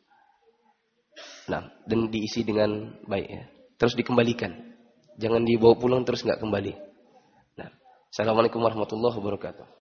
Nah, dan diisi dengan baik ya. Terus dikembalikan. Jangan dibawa pulang terus nggak kembali. Nah, Assalamualaikum warahmatullahi wabarakatuh.